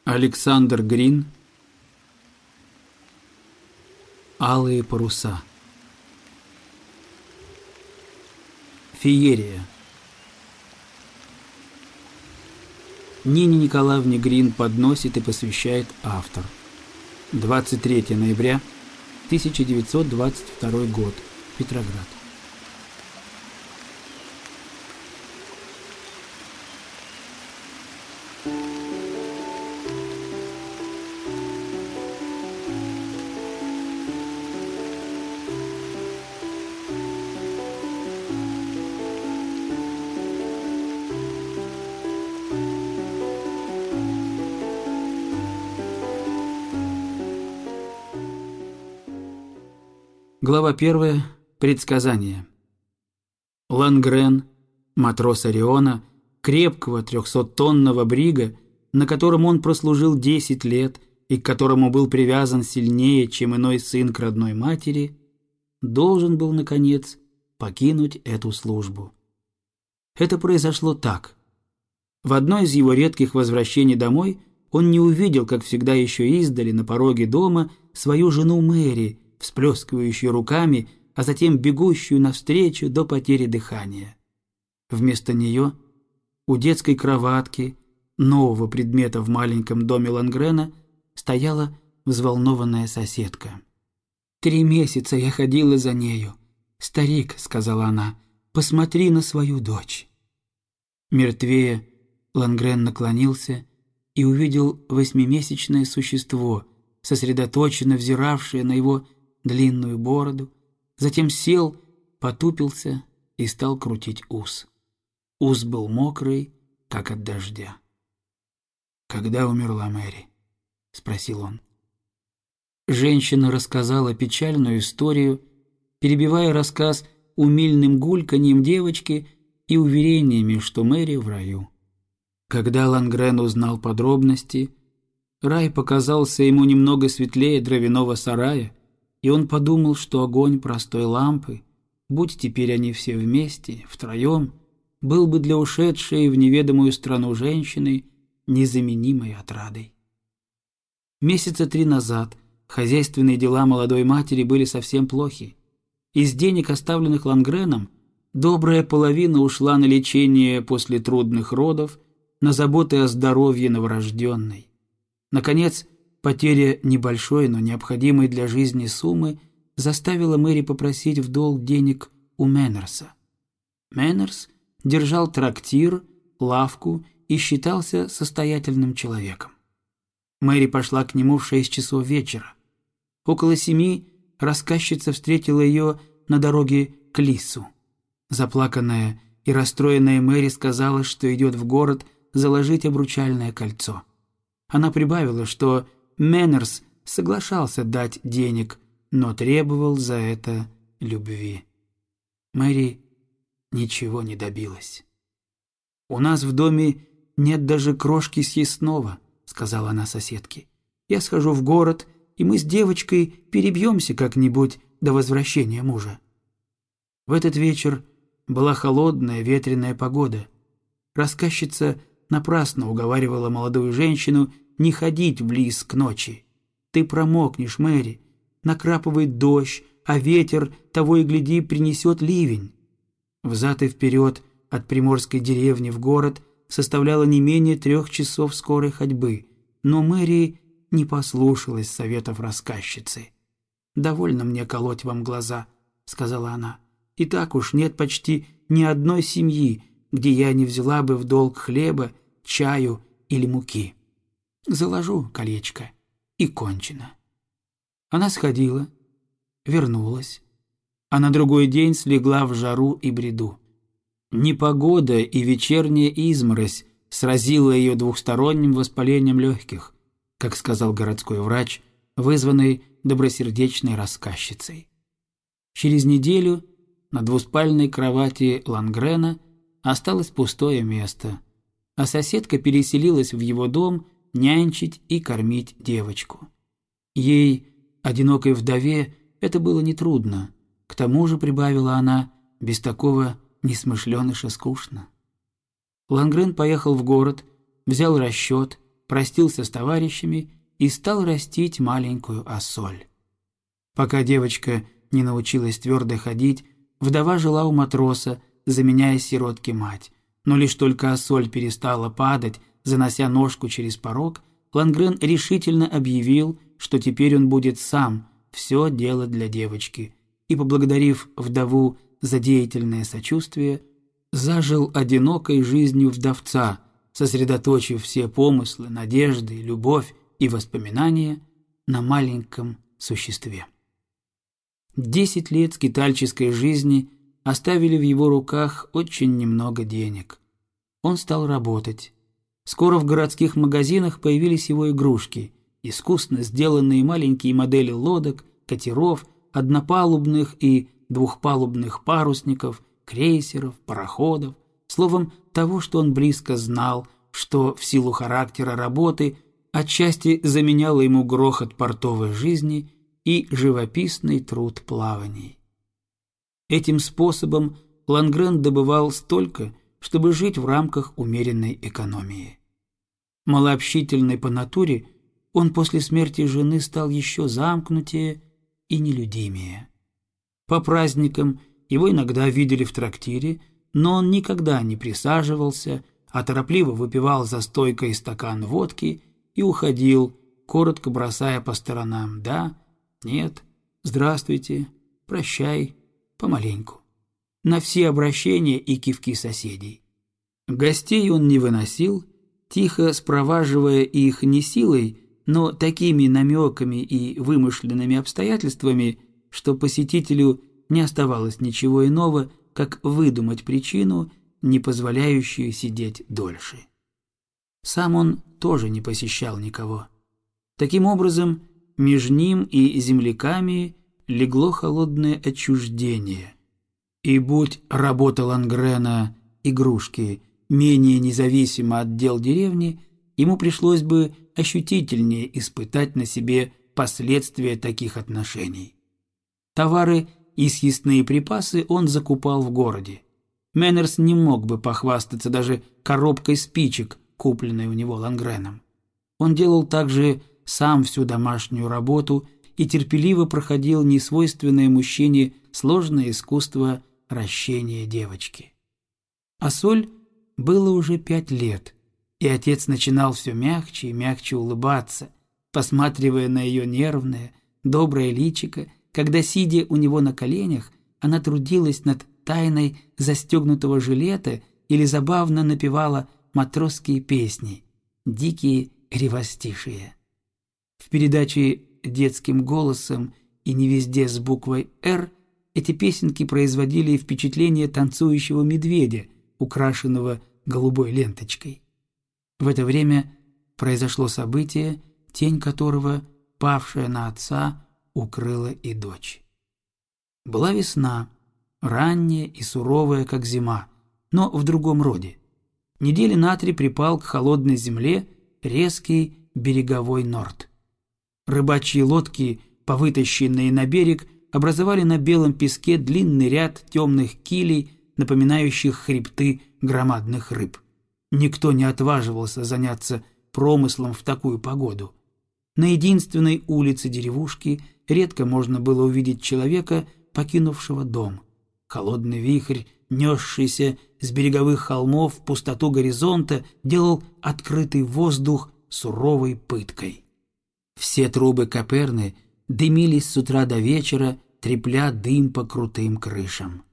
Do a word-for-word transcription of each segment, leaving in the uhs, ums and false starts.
Александр Грин. Алые паруса. Феерия. Нине Николаевне Грин подносит и посвящает автор. двадцать третьего ноября тысяча девятьсот двадцать второй год. Петроград. Глава первая. Предсказание. Лангрен, матрос Ориона, крепкого трехсоттонного брига, на котором он прослужил десять лет и к которому был привязан сильнее, чем иной сын к родной матери, должен был, наконец, покинуть эту службу. Это произошло так. В одно из его редких возвращений домой он не увидел, как всегда еще издали, на пороге дома, свою жену Мэри, всплескивающую руками, а затем бегущую навстречу до потери дыхания. Вместо нее у детской кроватки, нового предмета в маленьком доме Лангрена, стояла взволнованная соседка. «Три месяца я ходила за нею. Старик, — сказала она, — посмотри на свою дочь». Мертвее Лангрен наклонился и увидел восьмимесячное существо, сосредоточенно взиравшее на его длинную бороду, затем сел, потупился и стал крутить ус. Ус был мокрый, как от дождя. «Когда умерла Мэри?» — спросил он. Женщина рассказала печальную историю, перебивая рассказ умильным гульканьем девочки и уверениями, что Мэри в раю. Когда Лангрен узнал подробности, рай показался ему немного светлее дровяного сарая, и он подумал, что огонь простой лампы, будь теперь они все вместе, втроем, был бы для ушедшей в неведомую страну женщины незаменимой отрадой. Месяца три назад хозяйственные дела молодой матери были совсем плохи. Из денег, оставленных Лангреном, добрая половина ушла на лечение после трудных родов, на заботы о здоровье новорожденной. Наконец, потеря небольшой, но необходимой для жизни суммы заставила Мэри попросить в долг денег у Мэннерса. Мэннерс держал трактир, лавку и считался состоятельным человеком. Мэри пошла к нему в шесть часов вечера. Около семи рассказчица встретила ее на дороге к Лиссу. Заплаканная и расстроенная Мэри сказала, что идет в город заложить обручальное кольцо. Она прибавила, что Мэннерс соглашался дать денег, но требовал за это любви. Мэри ничего не добилась. «У нас в доме нет даже крошки съестного», — сказала она соседке. «Я схожу в город, и мы с девочкой перебьемся как-нибудь до возвращения мужа». В этот вечер была холодная ветреная погода. Рассказчица напрасно уговаривала молодую женщину не ходить в Лис к ночи. «Ты промокнешь, Мэри, накрапывает дождь, а ветер, того и гляди, принесет ливень». Взад и вперед от приморской деревни в город составляло не менее трех часов скорой ходьбы, но Мэри не послушалась советов рассказчицы. «Довольно мне колоть вам глаза», — сказала она. «И так уж нет почти ни одной семьи, где я не взяла бы в долг хлеба, чаю или муки. Заложу колечко, и кончено». Она сходила, вернулась, а на другой день слегла в жару и бреду. Непогода и вечерняя изморозь сразила ее двухсторонним воспалением легких, как сказал городской врач, вызванный добросердечной рассказчицей. Через неделю на двуспальной кровати Лангрена осталось пустое место, а соседка переселилась в его дом нянчить и кормить девочку. Ей, одинокой вдове, это было нетрудно. К тому же, прибавила она, без такого несмышленыша скучно. Лангрен поехал в город, взял расчет простился с товарищами и стал растить маленькую Ассоль. Пока девочка не научилась твердо ходить, вдова жила у матроса, заменяя сиротке мать. Но лишь только Ассоль перестала падать, занося ножку через порог, Лангрен решительно объявил, что теперь он будет сам все делать для девочки, и, поблагодарив вдову за деятельное сочувствие, зажил одинокой жизнью вдовца, сосредоточив все помыслы, надежды, любовь и воспоминания на маленьком существе. Десять лет скитальческой жизни оставили в его руках очень немного денег. Он стал работать. Скоро в городских магазинах появились его игрушки, искусно сделанные маленькие модели лодок, катеров, однопалубных и двухпалубных парусников, крейсеров, пароходов, словом, того, что он близко знал, что в силу характера работы отчасти заменяло ему грохот портовой жизни и живописный труд плаваний. Этим способом Лангрен добывал столько, чтобы жить в рамках умеренной экономии. Малообщительный по натуре, он после смерти жены стал еще замкнутее и нелюдимее. По праздникам его иногда видели в трактире, но он никогда не присаживался, а торопливо выпивал за стойкой стакан водки и уходил, коротко бросая по сторонам «да», «нет», «здравствуйте», «прощай», помаленьку, на все обращения и кивки соседей. Гостей он не выносил, тихо спроваживая их не силой, но такими намеками и вымышленными обстоятельствами, что посетителю не оставалось ничего иного, как выдумать причину, не позволяющую сидеть дольше. Сам он тоже не посещал никого. Таким образом, между ним и земляками легло холодное отчуждение. И будь работа Лангрена, игрушки, менее независимо от дел деревни, ему пришлось бы ощутительнее испытать на себе последствия таких отношений. Товары и съестные припасы он закупал в городе. Меннерс не мог бы похвастаться даже коробкой спичек, купленной у него Лангреном. Он делал также сам всю домашнюю работу и терпеливо проходил несвойственное мужчине сложное искусство ращения девочки. Ассоль было уже пять лет, и отец начинал все мягче и мягче улыбаться, посматривая на ее нервное, доброе личико, когда, сидя у него на коленях, она трудилась над тайной застегнутого жилета или забавно напевала матросские песни, дикие ревостишие. В передаче детским голосом и не везде с буквой «Р» эти песенки производили впечатление танцующего медведя, украшенного голубой ленточкой. В это время произошло событие, тень которого, павшая на отца, укрыла и дочь. Была весна, ранняя и суровая, как зима, но в другом роде. Недели на три припал к холодной земле резкий береговой норд. Рыбачьи лодки, повытащенные на берег, образовали на белом песке длинный ряд темных килей, напоминающих хребты громадных рыб. Никто не отваживался заняться промыслом в такую погоду. На единственной улице деревушки редко можно было увидеть человека, покинувшего дом. Холодный вихрь, несшийся с береговых холмов в пустоту горизонта, делал открытый воздух суровой пыткой. Все трубы Коперны дымились с утра до вечера, трепля дым по крутым крышам.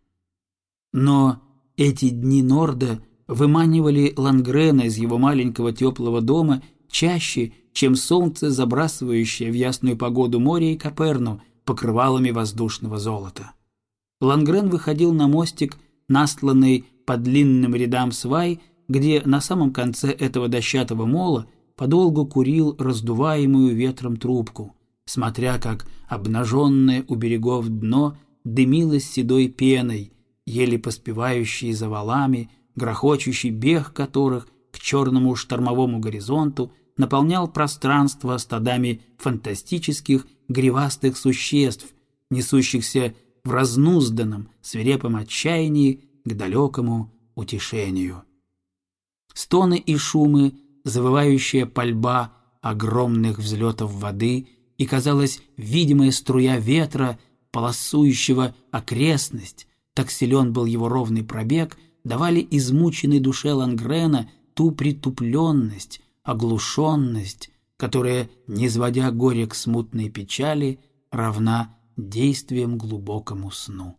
Но эти дни норда выманивали Лангрена из его маленького теплого дома чаще, чем солнце, забрасывающее в ясную погоду море и Коперну покрывалами воздушного золота. Лангрен выходил на мостик, настланный по длинным рядам свай, где на самом конце этого дощатого мола подолгу курил раздуваемую ветром трубку, смотря как обнаженное у берегов дно дымилось седой пеной, еле поспевающей за валами, грохочущий бег которых к черному штормовому горизонту наполнял пространство стадами фантастических гривастых существ, несущихся в разнузданном, свирепом отчаянии к далекому утешению. Стоны и шумы завывающая пальба огромных взлетов воды и, казалось, видимая струя ветра, полосующего окрестность, так силен был его ровный пробег, давали измученной душе Лангрена ту притупленность, оглушенность, которая, низводя горе к смутной печали, равна действием глубокому сну.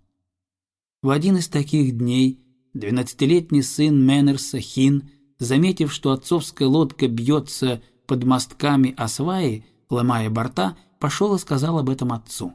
В один из таких дней двенадцатилетний сын Мэннерса Хин, заметив, что отцовская лодка бьется под мостками о сваи, ломая борта, пошел и сказал об этом отцу.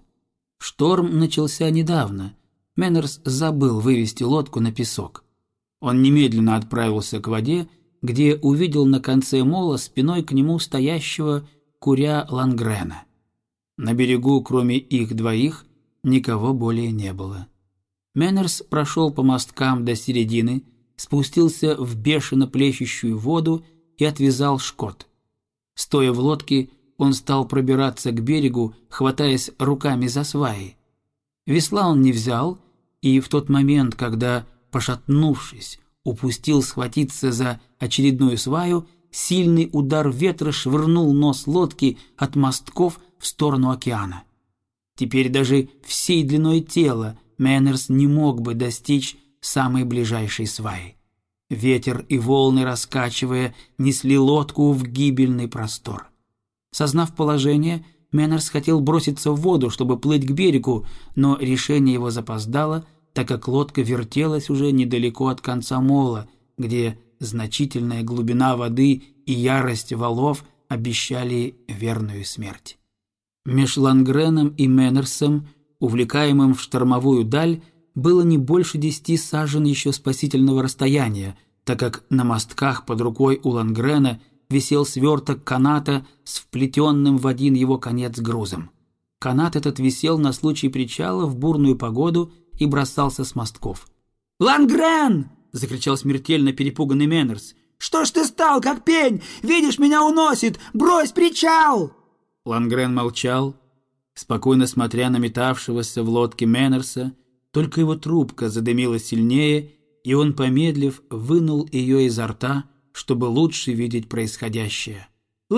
Шторм начался недавно. Мэннерс забыл вывести лодку на песок. Он немедленно отправился к воде, где увидел на конце мола спиной к нему стоящего куря Лангрена. На берегу, кроме их двоих, никого более не было. Мэннерс прошел по мосткам до середины, спустился в бешено плещущую воду и отвязал шкот. Стоя в лодке, он стал пробираться к берегу, хватаясь руками за сваи. Весла он не взял, и в тот момент, когда, пошатнувшись, упустил схватиться за очередную сваю, сильный удар ветра швырнул нос лодки от мостков в сторону океана. Теперь даже всей длиной тела Мэннерс не мог бы достичь самой ближайшей сваи. Ветер и волны, раскачивая, несли лодку в гибельный простор. Сознав положение, Мэннерс хотел броситься в воду, чтобы плыть к берегу, но решение его запоздало, так как лодка вертелась уже недалеко от конца мола, где значительная глубина воды и ярость валов обещали верную смерть. Меж Лангреном и Мэннерсом, увлекаемым в штормовую даль, было не больше десяти сажен еще спасительного расстояния, так как на мостках под рукой у Лангрена висел сверток каната с вплетенным в один его конец грузом. Канат этот висел на случай причала в бурную погоду и бросался с мостков. «Лангрен!» — закричал смертельно перепуганный Мэннерс. «Что ж ты стал, как пень? Видишь, меня уносит! Брось причал!» Лангрен молчал, спокойно смотря на метавшегося в лодке Мэннерса. Только его трубка задымила сильнее, и он, помедлив, вынул ее изо рта, чтобы лучше видеть происходящее.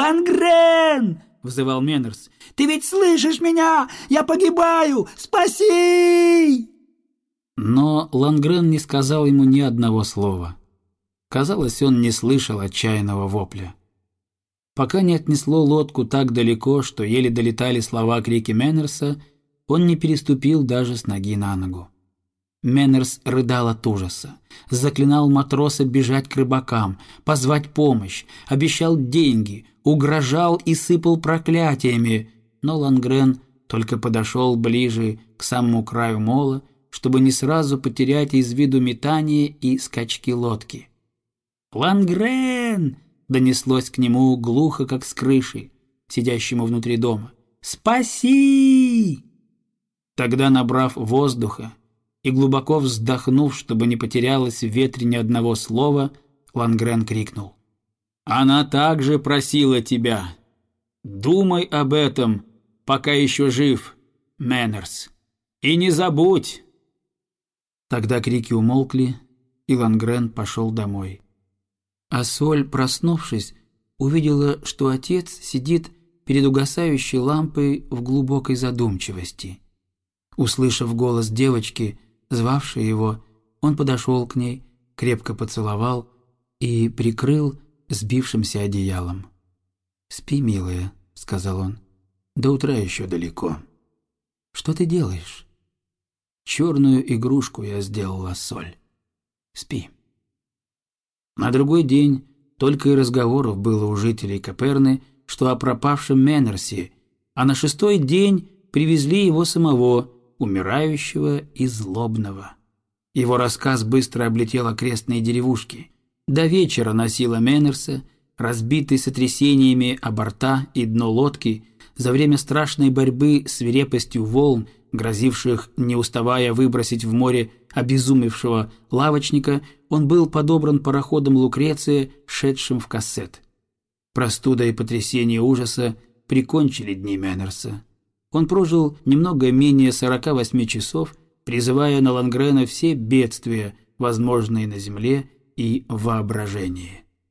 «Лангрен!» — взывал Мэннерс. «Ты ведь слышишь меня? Я погибаю! Спаси!» Но Лангрен не сказал ему ни одного слова. Казалось, он не слышал отчаянного вопля. Пока не отнесло лодку так далеко, что еле долетали слова крики Мэннерса, он не переступил даже с ноги на ногу. Мэннерс рыдал от ужаса, заклинал матроса бежать к рыбакам, позвать помощь, обещал деньги, угрожал и сыпал проклятиями, но Лангрен только подошел ближе к самому краю мола, чтобы не сразу потерять из виду метание и скачки лодки. «Лангрен!» — донеслось к нему глухо, как с крыши, сидящему внутри дома. «Спаси!» Тогда, набрав воздуха и глубоко вздохнув, чтобы не потерялось в ветре ни одного слова, Лангрен крикнул. «Она также просила тебя. Думай об этом, пока еще жив, Мэннерс, и не забудь!» Тогда крики умолкли, и Лангрен пошел домой. А Соль, проснувшись, увидела, что отец сидит перед угасающей лампой в глубокой задумчивости. Услышав голос девочки, звавшей его, он подошел к ней, крепко поцеловал и прикрыл сбившимся одеялом. «Спи, милая», — сказал он, — «до утра еще далеко». «Что ты делаешь?» «Черную игрушку я сделала, Соль. Спи». На другой день только и разговоров было у жителей Коперны, что о пропавшем Мэннерсе, а на шестой день привезли его самого, умирающего и злобного. Его рассказ быстро облетел окрестные деревушки. До вечера носила Мэннерса, разбитый сотрясениями о борта и дно лодки, за время страшной борьбы с свирепостью волн, грозивших, не уставая, выбросить в море обезумевшего лавочника, он был подобран пароходом Лукреция, шедшим в Кассет. Простуда и потрясение ужаса прикончили дни Мэннерса. Он прожил немного менее сорока восьми часов, призывая на Лангрена все бедствия, возможные на земле и в воображении.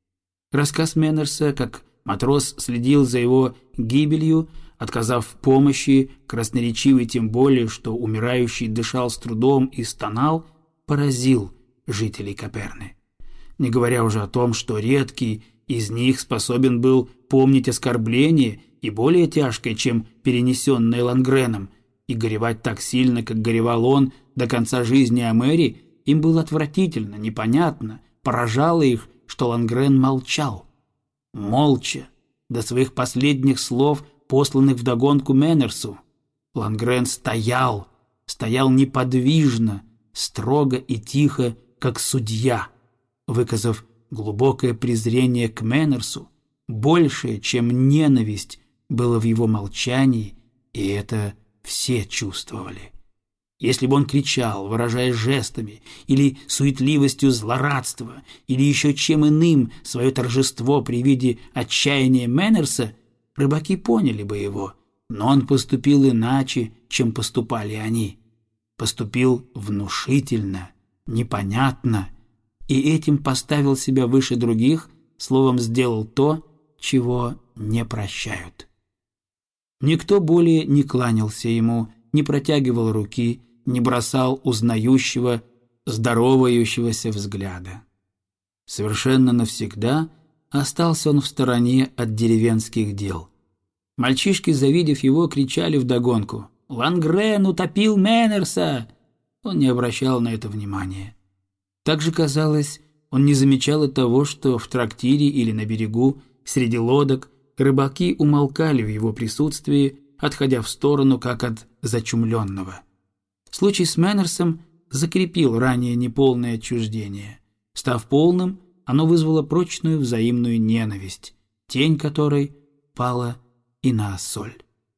Рассказ Меннерса, как матрос следил за его гибелью, отказав в помощи, красноречивый тем более, что умирающий дышал с трудом и стонал, поразил жителей Коперны. Не говоря уже о том, что редкий из них способен был помнить оскорбление и более тяжкое, чем перенесенное Лангреном, и горевать так сильно, как горевал он до конца жизни о Мэри, им было отвратительно, непонятно, поражало их, что Лангрен молчал. Молча, до своих последних слов, посланных вдогонку Меннерсу, Лангрен стоял, стоял неподвижно, строго и тихо, как судья, выказав глубокое презрение к Меннерсу, большее, чем ненависть, было в его молчании, и это все чувствовали. Если бы он кричал, выражая жестами, или суетливостью злорадства, или еще чем иным свое торжество при виде отчаяния Меннерса, рыбаки поняли бы его, но он поступил иначе, чем поступали они. Поступил внушительно, непонятно, и этим поставил себя выше других, словом, сделал то, чего не прощают. Никто более не кланялся ему, не протягивал руки, не бросал узнающего, здоровающегося взгляда. Совершенно навсегда остался он в стороне от деревенских дел. Мальчишки, завидев его, кричали вдогонку: «Лангрен утопил Меннерса!» Он не обращал на это внимания. Также, казалось, он не замечал и того, что в трактире или на берегу, среди лодок, рыбаки умолкали в его присутствии, отходя в сторону, как от зачумленного. Случай с Меннерсом закрепил ранее неполное отчуждение. Став полным, оно вызвало прочную взаимную ненависть, тень которой пала и на Ассоль.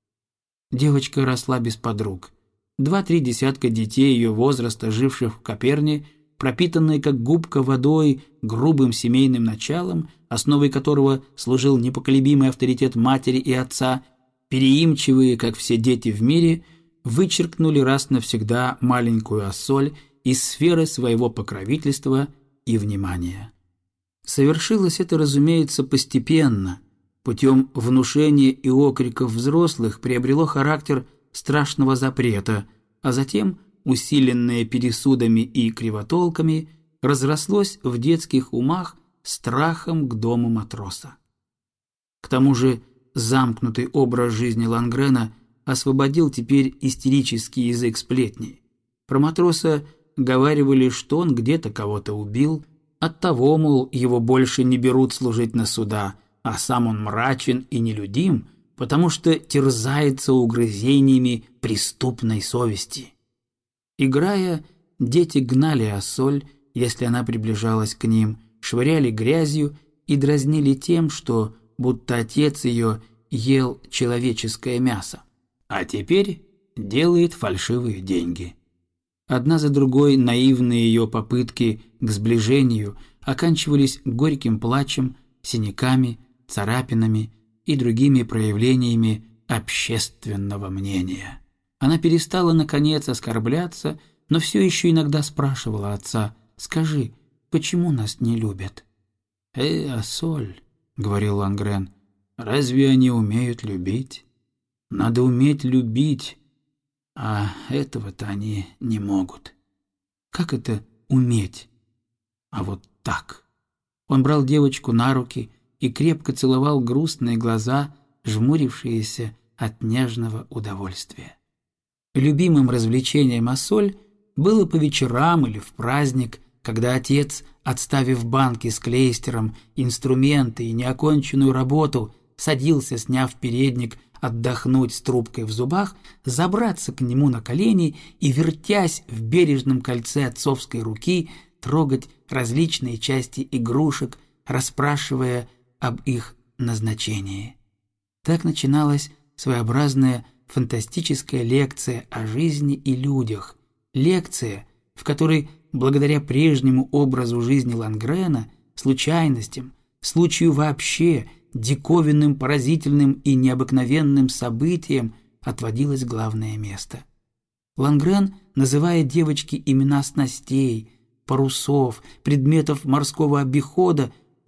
Девочка росла без подруг. Два-три десятка детей ее возраста, живших в Коперне, пропитанные как губка водой грубым семейным началом, основой которого служил непоколебимый авторитет матери и отца, переимчивые, как все дети в мире, вычеркнули раз навсегда маленькую Ассоль из сферы своего покровительства и внимания. Совершилось это, разумеется, постепенно, путем внушения и окриков взрослых приобрело характер страшного запрета, а затем, усиленное пересудами и кривотолками, разрослось в детских умах страхом к дому матроса. К тому же замкнутый образ жизни Лангрена освободил теперь истерический язык сплетней. Про матроса говаривали, что он где-то кого-то убил, оттого, мол, его больше не берут служить на суда, а сам он мрачен и нелюдим, потому что терзается угрызениями преступной совести. Играя, дети гнали Ассоль, если она приближалась к ним, швыряли грязью и дразнили тем, что будто отец ее ел человеческое мясо, а теперь делает фальшивые деньги. Одна за другой наивные ее попытки к сближению оканчивались горьким плачем, синяками, царапинами и другими проявлениями общественного мнения. Она перестала, наконец, оскорбляться, но все еще иногда спрашивала отца: «Скажи, почему нас не любят?» «Э, Ассоль», — говорил Лангрен, — «разве они умеют любить? Надо уметь любить, а этого-то они не могут». «Как это уметь?» «А вот так». Он брал девочку на руки и крепко целовал грустные глаза, жмурившиеся от нежного удовольствия. Любимым развлечением Ассоль было по вечерам или в праздник, когда отец, отставив банки с клейстером, инструменты и неоконченную работу, садился, сняв передник, отдохнуть с трубкой в зубах, забраться к нему на колени и, вертясь в бережном кольце отцовской руки, трогать различные части игрушек, расспрашивая об их назначении. Так начиналась своеобразная фантастическая лекция о жизни и людях, лекция, в которой, благодаря прежнему образу жизни Лангрена, случайностям, случаю вообще, диковинным, поразительным и необыкновенным событиям отводилось главное место. Лангрен, называя девочке имена снастей, парусов, предметов морского обихода,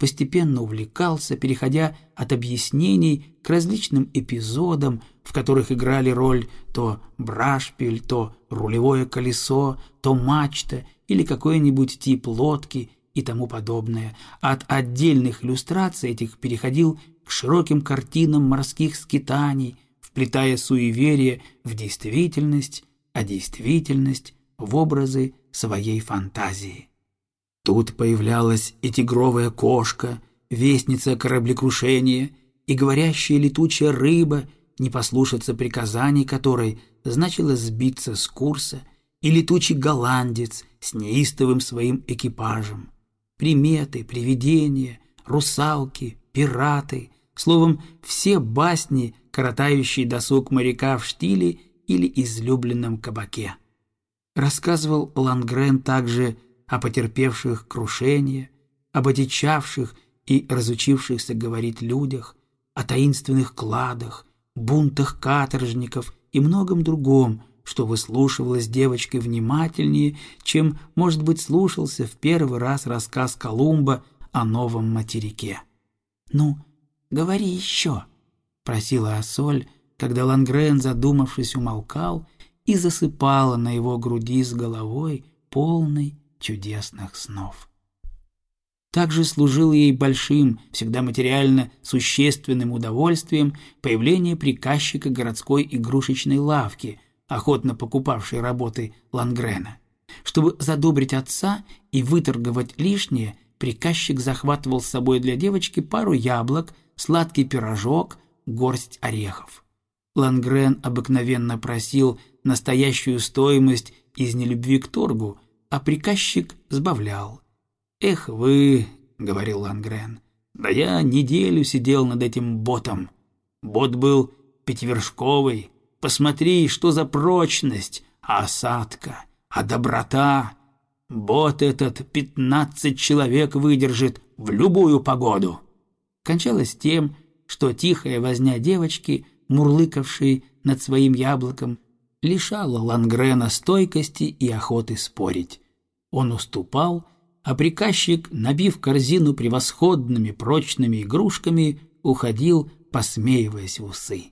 постепенно увлекался, переходя от объяснений к различным эпизодам, в которых играли роль то брашпиль, то рулевое колесо, то мачта или какой-нибудь тип лодки и тому подобное. От отдельных иллюстраций этих переходил к широким картинам морских скитаний, вплетая суеверие в действительность, а действительность в образы своей фантазии. Тут появлялась и тигровая кошка, вестница кораблекрушения, и говорящая летучая рыба, не послушаться приказаний которой значило сбиться с курса, и летучий голландец с неистовым своим экипажем. Приметы, привидения, русалки, пираты, словом, все басни, коротающие досуг моряка в штиле или излюбленном кабаке. Рассказывал Лангрен также о потерпевших крушение, об одичавших и разучившихся говорить людях, о таинственных кладах, бунтах каторжников и многом другом, что выслушивалось девочкой внимательнее, чем, может быть, слушался в первый раз рассказ Колумба о новом материке. «Ну, говори еще», — просила Ассоль, когда Лангрен, задумавшись, умолкал, и засыпала на его груди с головой, полной чудесных снов. Также служило ей большим, всегда материально существенным удовольствием появление приказчика городской игрушечной лавки, охотно покупавшей работы Лангрена. Чтобы задобрить отца и выторговать лишнее, приказчик захватывал с собой для девочки пару яблок, сладкий пирожок, горсть орехов. Лангрен обыкновенно просил настоящую стоимость из нелюбви к торгу, а приказчик сбавлял. «Эх вы», — говорил Лангрен, — «да я неделю сидел над этим ботом. Бот был пятивершковый. Посмотри, что за прочность, а осадка, а доброта. Бот этот пятнадцать человек выдержит в любую погоду». Кончалось тем, что тихая возня девочки, мурлыкавшей над своим яблоком, лишала Лангрена стойкости и охоты спорить. Он уступал, а приказчик, набив корзину превосходными прочными игрушками, уходил, посмеиваясь в усы.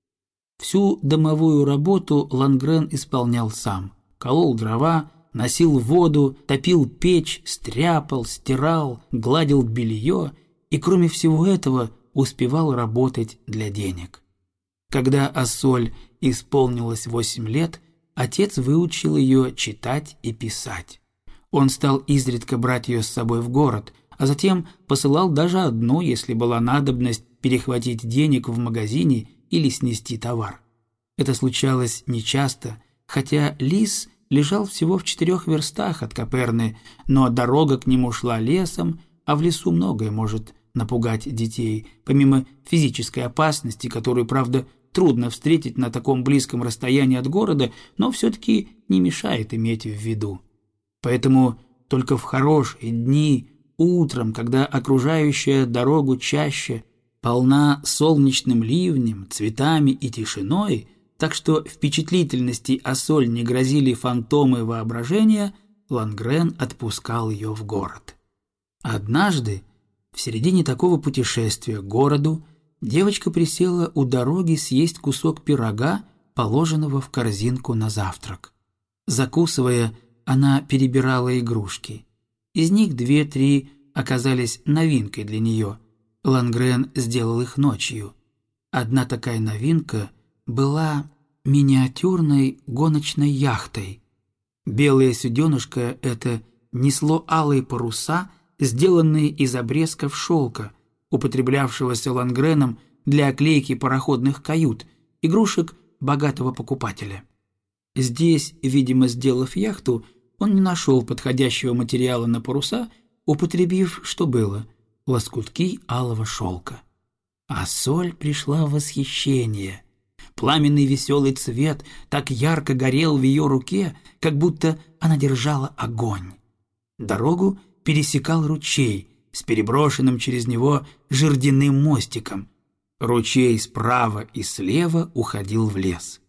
Всю домовую работу Лангрен исполнял сам. Колол дрова, носил воду, топил печь, стряпал, стирал, гладил белье и, кроме всего этого, успевал работать для денег. Когда Ассоль исполнилось восемь лет, отец выучил ее читать и писать. Он стал изредка брать ее с собой в город, а затем посылал даже одну, если была надобность перехватить денег в магазине или снести товар. Это случалось нечасто, хотя Лис лежал всего в четырех верстах от Коперны, но дорога к нему шла лесом, а в лесу многое может напугать детей, помимо физической опасности, которую, правда, трудно встретить на таком близком расстоянии от города, но все-таки не мешает иметь в виду. Поэтому только в хорошие дни, утром, когда окружающая дорогу чаще полна солнечным ливнем, цветами и тишиной, так что впечатлительности Ассоль не грозили фантомы воображения, Лангрен отпускал ее в город. Однажды, в середине такого путешествия к городу, девочка присела у дороги съесть кусок пирога, положенного в корзинку на завтрак. Закусывая, она перебирала игрушки. Из них две-три оказались новинкой для нее. Лангрен сделал их ночью. Одна такая новинка была миниатюрной гоночной яхтой. Белое суденышко это несло алые паруса, сделанные из обрезков шелка, употреблявшегося Лангреном для оклейки пароходных кают, игрушек богатого покупателя. Здесь, видимо, сделав яхту, он не нашел подходящего материала на паруса, употребив, что было, лоскутки алого шелка. А Соль пришла в восхищение. Пламенный веселый цвет так ярко горел в ее руке, как будто она держала огонь. Дорогу пересекал ручей с переброшенным через него жердяным мостиком. Ручей справа и слева уходил в лес.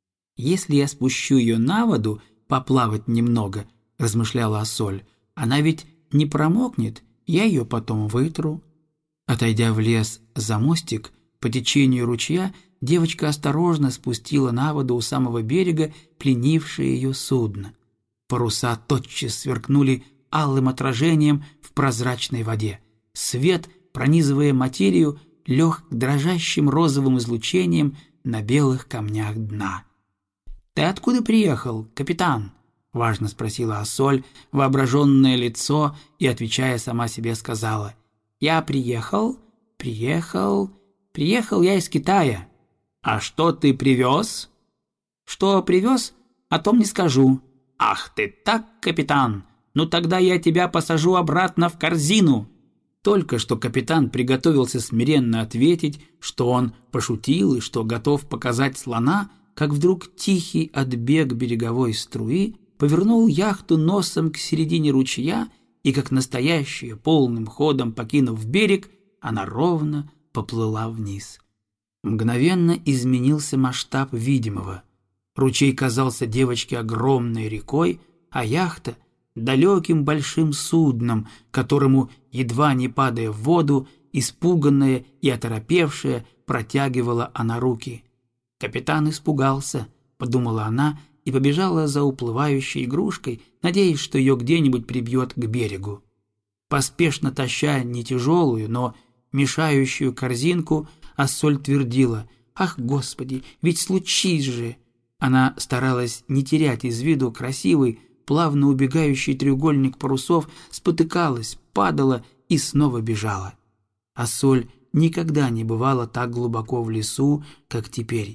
«Если я спущу ее на воду, поплавать немного», — размышляла Ассоль, — «она ведь не промокнет, Я ее потом вытру». Отойдя в лес за мостик, по течению ручья девочка осторожно спустила на воду у самого берега пленившее ее судно. Паруса тотчас сверкнули алым отражением в прозрачной воде. Свет, пронизывая материю, лег дрожащим розовым излучением на белых камнях дна. «Ты откуда приехал, капитан?» — важно спросила Ассоль, воображенное лицо, и, отвечая сама себе, сказала: «Я приехал, приехал, приехал я из Китая». «А что ты привез?» «Что привез, о том не скажу». «Ах ты так, капитан! Ну тогда я тебя посажу обратно в корзину». Только что капитан приготовился смиренно ответить, что он пошутил и что готов показать слона, как вдруг тихий отбег береговой струи повернул яхту носом к середине ручья, и, как настоящая, полным ходом покинув берег, она ровно поплыла вниз. Мгновенно изменился масштаб видимого. Ручей казался девочке огромной рекой, а яхта — далеким большим судном, которому, едва не падая в воду, испуганная и оторопевшая, протягивала она руки. «Капитан испугался», — подумала она, и побежала за уплывающей игрушкой, надеясь, что ее где-нибудь прибьет к берегу. Поспешно таща не тяжелую, но мешающую корзинку, Ассоль твердила: «Ах, Господи, ведь случись же!» Она старалась не терять из виду красивый, плавно убегающий треугольник парусов, спотыкалась, падала и снова бежала. Ассоль никогда не бывала так глубоко в лесу, как теперь.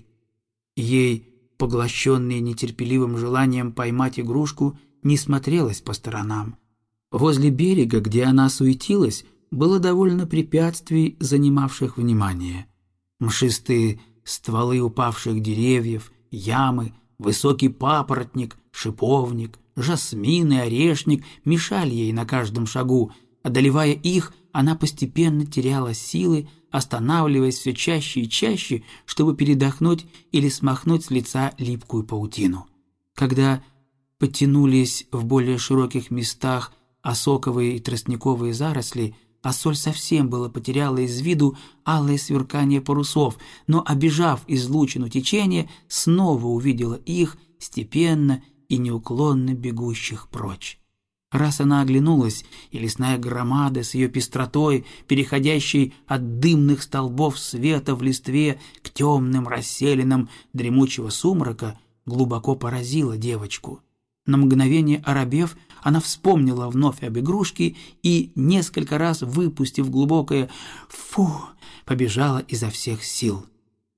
Ей, поглощенной нетерпеливым желанием поймать игрушку, не смотрелась по сторонам. Возле берега, где она суетилась, было довольно препятствий, занимавших внимание. Мшистые стволы упавших деревьев, ямы, высокий папоротник, шиповник, жасмин и орешник мешали ей на каждом шагу. Одолевая их, она постепенно теряла силы, останавливаясь все чаще и чаще, чтобы передохнуть или смахнуть с лица липкую паутину. Когда потянулись в более широких местах осоковые и тростниковые заросли, Ассоль совсем было потеряла из виду алое сверкание парусов, но, обежав излучину течения, снова увидела их, степенно и неуклонно бегущих прочь. Раз она оглянулась, и лесная громада с ее пестротой, переходящей от дымных столбов света в листве к темным расселинам дремучего сумрака, глубоко поразила девочку. На мгновение оробев, она вспомнила вновь об игрушке и, несколько раз выпустив глубокое «фу», побежала изо всех сил.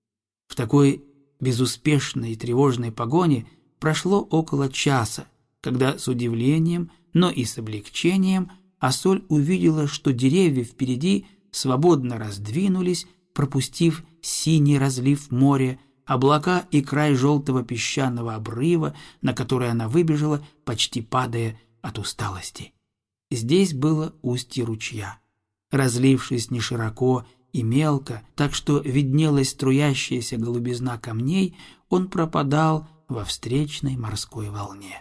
В такой безуспешной и тревожной погоне прошло около часа, когда с удивлением, но и с облегчением Ассоль увидела, что деревья впереди свободно раздвинулись, пропустив синий разлив моря, облака и край желтого песчаного обрыва, на который она выбежала, почти падая от усталости. Здесь было устье ручья. Разлившись не широко и мелко, так что виднелась струящаяся голубизна камней, он пропадал во встречной морской волне.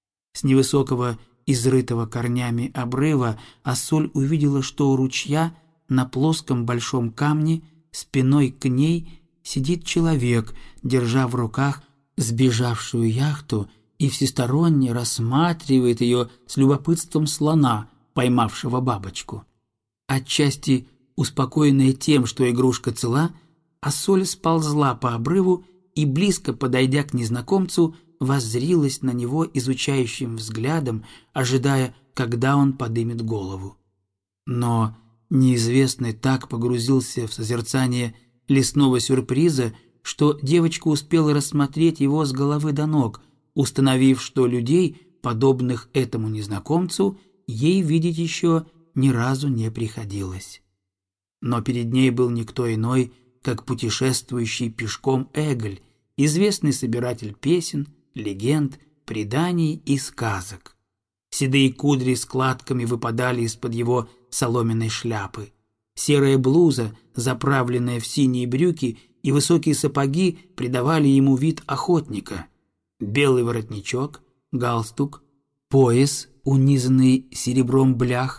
С невысокого, изрытого корнями обрыва Ассоль увидела, что у ручья на плоском большом камне спиной к ней сидит человек, держа в руках сбежавшую яхту, и всесторонне рассматривает ее с любопытством слона, поймавшего бабочку. Отчасти успокоенная тем, что игрушка цела, Ассоль сползла по обрыву и, близко подойдя к незнакомцу, воззрилась на него изучающим взглядом, ожидая, когда он подымет голову. Но неизвестный так погрузился в созерцание лесного сюрприза, что девочка успела рассмотреть его с головы до ног, установив, что людей, подобных этому незнакомцу, ей видеть еще ни разу не приходилось. Но перед ней был никто иной, как путешествующий пешком Эголь, известный собиратель песен, легенд, преданий и сказок. Седые кудри складками выпадали из-под его соломенной шляпы. Серая блуза, заправленная в синие брюки, и высокие сапоги придавали ему вид охотника. Белый воротничок, галстук, пояс, унизанный серебром блях,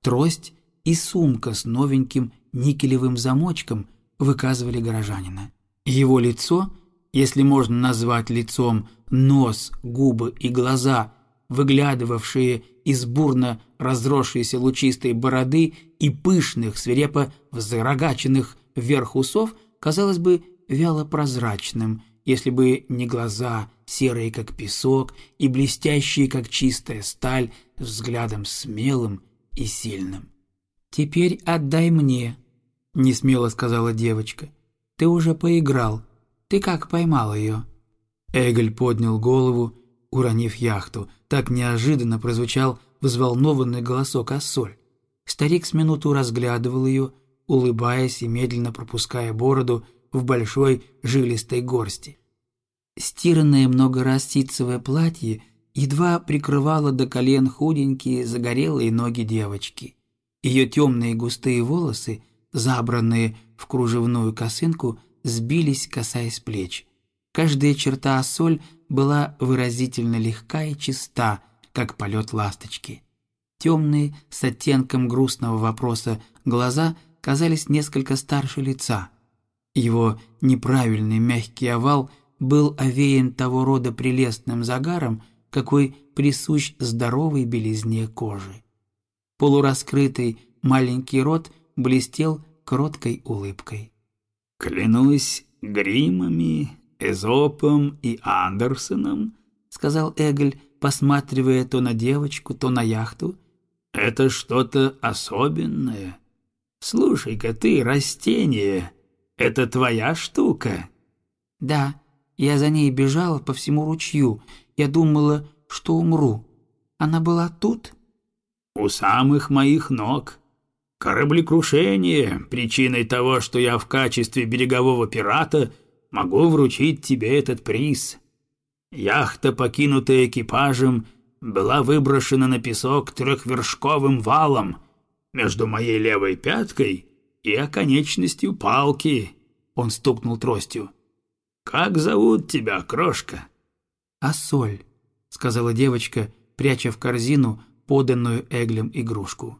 Трость и сумка с новеньким никелевым замочком выказывали горожанина. Его лицо, если можно назвать лицом нос, губы и глаза, выглядывавшие из бурно разросшейся лучистой бороды и пышных, свирепо взрогаченных вверх усов, казалось бы вяло прозрачным, если бы не глаза, серые как песок и блестящие как чистая сталь, взглядом смелым и сильным. «Теперь отдай мне», — несмело сказала девочка. «Ты уже поиграл. Ты как поймал ее?» Эгель поднял голову, уронив яхту. Так неожиданно прозвучал взволнованный голосок Ассоль. Старик с минуту разглядывал ее, улыбаясь и медленно пропуская бороду в большой жилистой горсти. Стиранное много раз ситцевое платье едва прикрывало до колен худенькие загорелые ноги девочки. Ее темные густые волосы, забранные в кружевную косынку, сбились, касаясь плеч. Каждая черта Ассоль была выразительно легка и чиста, как полет ласточки. Темные, с оттенком грустного вопроса, глаза казались несколько старше лица. Его неправильный мягкий овал был овеян того рода прелестным загаром, какой присущ здоровой белизне кожи. Полураскрытый маленький рот блестел кроткой улыбкой. «Клянусь гримами, Эзопом и Андерсеном», — сказал Эгель, посматривая то на девочку, то на яхту, — «это что-то особенное. Слушай-ка ты, растение, это твоя штука?» «Да, я за ней бежала по всему ручью. Я думала, что умру. Она была тут?» «У самых моих ног. Кораблекрушение — причиной того, что я в качестве берегового пирата могу вручить тебе этот приз. Яхта, покинутая экипажем, была выброшена на песок трехвершковым валом между моей левой пяткой и оконечностью палки». Он стукнул тростью. «Как зовут тебя, крошка?» «Ассоль», — сказала девочка, пряча в корзину поданную Эглем игрушку.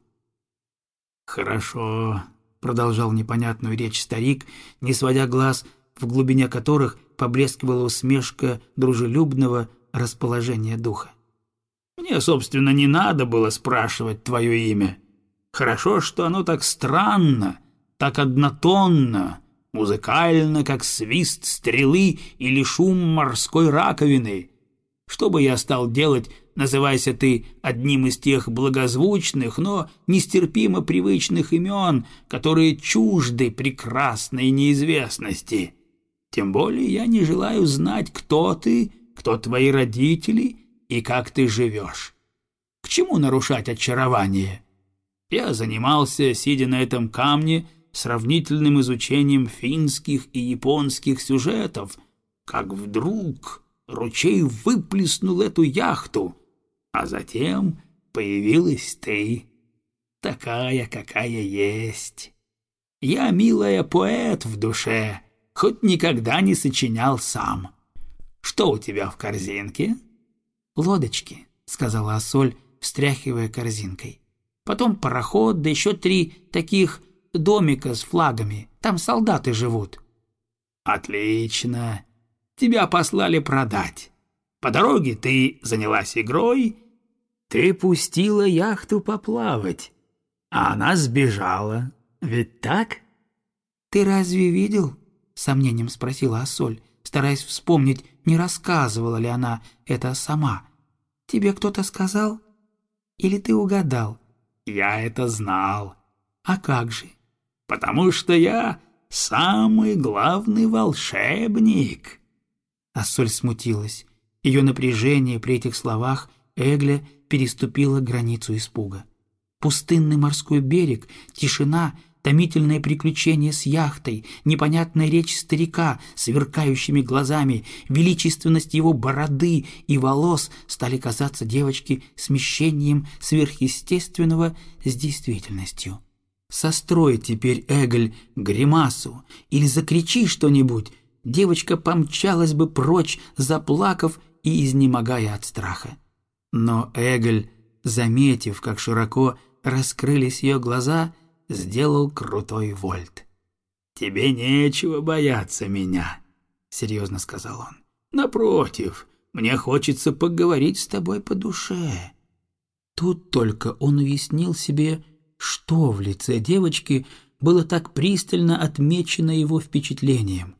«Хорошо», — продолжал непонятную речь старик, не сводя глаз, в глубине которых поблескивала усмешка дружелюбного расположения духа. «Мне, собственно, не надо было спрашивать твое имя. Хорошо, что оно так странно, так однотонно, музыкально, как свист стрелы или шум морской раковины. Что бы я стал делать, называйся ты одним из тех благозвучных, но нестерпимо привычных имен, которые чужды прекрасной неизвестности? Тем более я не желаю знать, кто ты, кто твои родители и как ты живешь. К чему нарушать очарование? Я занимался, сидя на этом камне, сравнительным изучением финских и японских сюжетов, как вдруг ручей выплеснул эту яхту, а затем появилась ты, такая, какая есть. Я, милая, поэт в душе, хоть никогда не сочинял сам. Что у тебя в корзинке?» «Лодочки», — сказала Ассоль, встряхивая корзинкой. «Потом пароход, да еще три таких домика с флагами. Там солдаты живут». «Отлично. Тебя послали продать. По дороге ты занялась игрой. Ты пустила яхту поплавать, а она сбежала. Ведь так?» «Ты разве видел?» — с сомнением спросила Ассоль, стараясь вспомнить, не рассказывала ли она это сама. «Тебе кто-то сказал? Или ты угадал?» «Я это знал». «А как же?» «Потому что я самый главный волшебник». Ассоль смутилась. Ее напряжение при этих словах Эгля переступило границу испуга. Пустынный морской берег, тишина, томительное приключение с яхтой, непонятная речь старика, сверкающими глазами, величественность его бороды и волос стали казаться девочке смещением сверхъестественного с действительностью. Сострой теперь, Эгль, гримасу или закричи что-нибудь, девочка помчалась бы прочь, заплакав и изнемогая от страха. Но Эгель, заметив, как широко раскрылись ее глаза, сделал крутой вольт. «Тебе нечего бояться меня», — серьезно сказал он. «Напротив, мне хочется поговорить с тобой по душе». Тут только он уяснил себе, что в лице девочки было так пристально отмечено его впечатлением.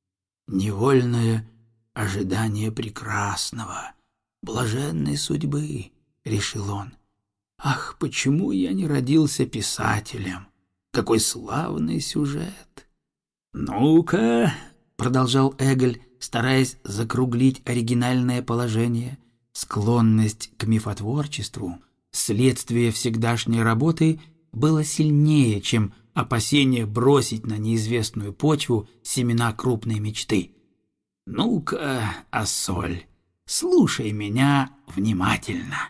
«Невольное ожидание прекрасного, блаженной судьбы», — решил он. «Ах, почему я не родился писателем? Какой славный сюжет!» «Ну-ка», — продолжал Эголь, стараясь закруглить оригинальное положение, склонность к мифотворчеству, следствие всегдашней работы, было сильнее, чем опасение бросить на неизвестную почву семена крупной мечты. «Ну-ка, Ассоль, слушай меня внимательно.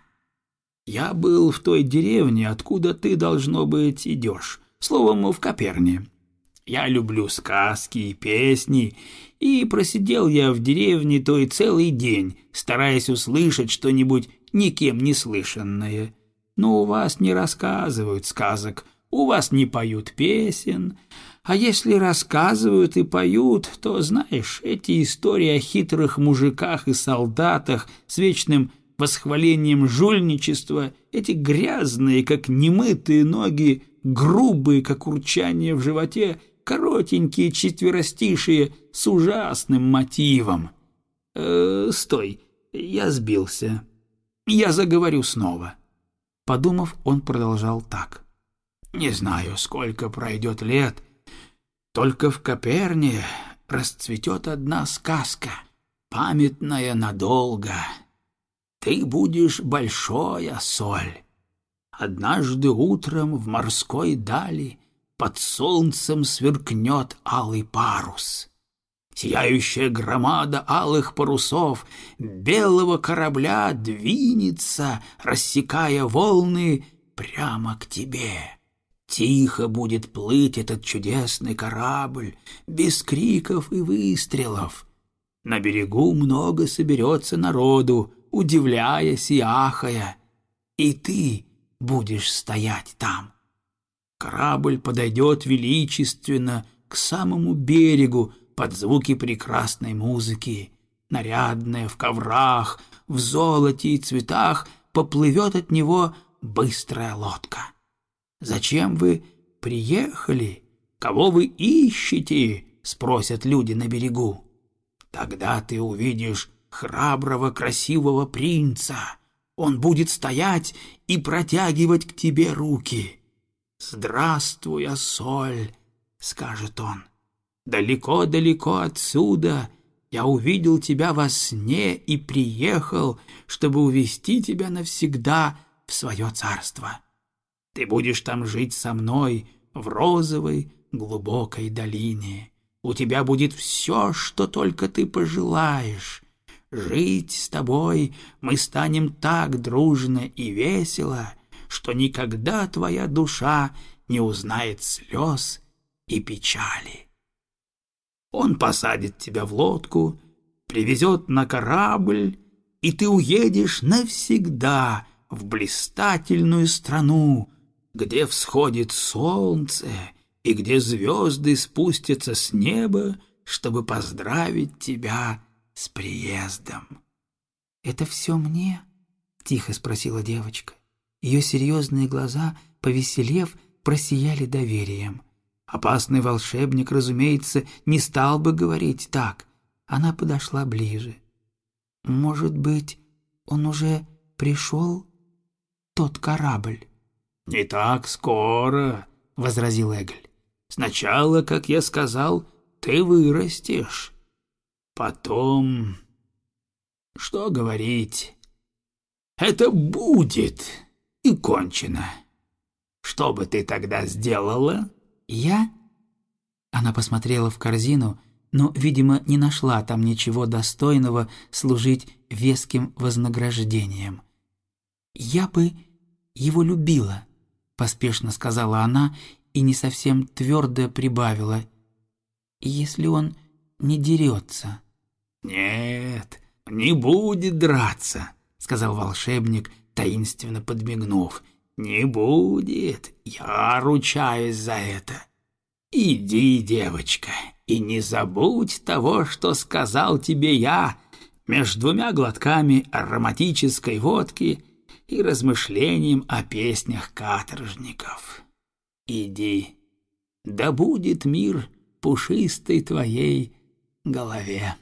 Я был в той деревне, откуда ты, должно быть, идешь, словом, в Коперне. Я люблю сказки и песни, и просидел я в деревне той целый день, стараясь услышать что-нибудь никем не слышанное. Но у вас не рассказывают сказок, у вас не поют песен, а если рассказывают и поют, то, знаешь, эти истории о хитрых мужиках и солдатах с вечным восхвалением жульничества, эти грязные, как немытые ноги, грубые, как урчание в животе, коротенькие четверостишие с ужасным мотивом. Э, стой, я сбился. Я заговорю снова». Подумав, он продолжал так. «Не знаю, сколько пройдет лет, только в Коперне расцветет одна сказка, памятная надолго. Ты будешь большой Ассоль. Однажды утром в морской дали под солнцем сверкнет алый парус. Сияющая громада алых парусов белого корабля двинется, рассекая волны, прямо к тебе. Тихо будет плыть этот чудесный корабль, без криков и выстрелов. На берегу много соберется народу, удивляясь и ахая, и ты будешь стоять там. Корабль подойдет величественно к самому берегу под звуки прекрасной музыки. Нарядная в коврах, в золоте и цветах поплывет от него быстрая лодка. «Зачем вы приехали? Кого вы ищете?» — спросят люди на берегу. Тогда ты увидишь храброго красивого принца. Он будет стоять и протягивать к тебе руки. «Здравствуй, Ассоль», — скажет он. «Далеко-далеко отсюда я увидел тебя во сне и приехал, чтобы увести тебя навсегда в свое царство. Ты будешь там жить со мной в розовой глубокой долине. У тебя будет все, что только ты пожелаешь. Жить с тобой мы станем так дружно и весело, что никогда твоя душа не узнает слез и печали. Он посадит тебя в лодку, привезет на корабль, и ты уедешь навсегда в блистательную страну, где всходит солнце и где звезды спустятся с неба, чтобы поздравить тебя с приездом». «Это все мне?» — тихо спросила девочка. Ее серьезные глаза, повеселев, просияли доверием. Опасный волшебник, разумеется, не стал бы говорить так. Она подошла ближе. «Может быть, он уже пришел, тот корабль?» «Не так скоро», — возразил Эголь. «Сначала, как я сказал, ты вырастешь. Потом... Что говорить? Это будет и кончено. Что бы ты тогда сделала?» «Я?» Она посмотрела в корзину, но, видимо, не нашла там ничего достойного служить веским вознаграждением. «Я бы его любила», — поспешно сказала она и не совсем твердо прибавила, «если он не дерется». «Нет, не будет драться», — сказал волшебник, таинственно подмигнув. Не будет, я ручаюсь за это. Иди, девочка, и не забудь того, что сказал тебе я между двумя глотками ароматической водки и размышлением о песнях каторжников. Иди, да будет мир пушистой твоей голове.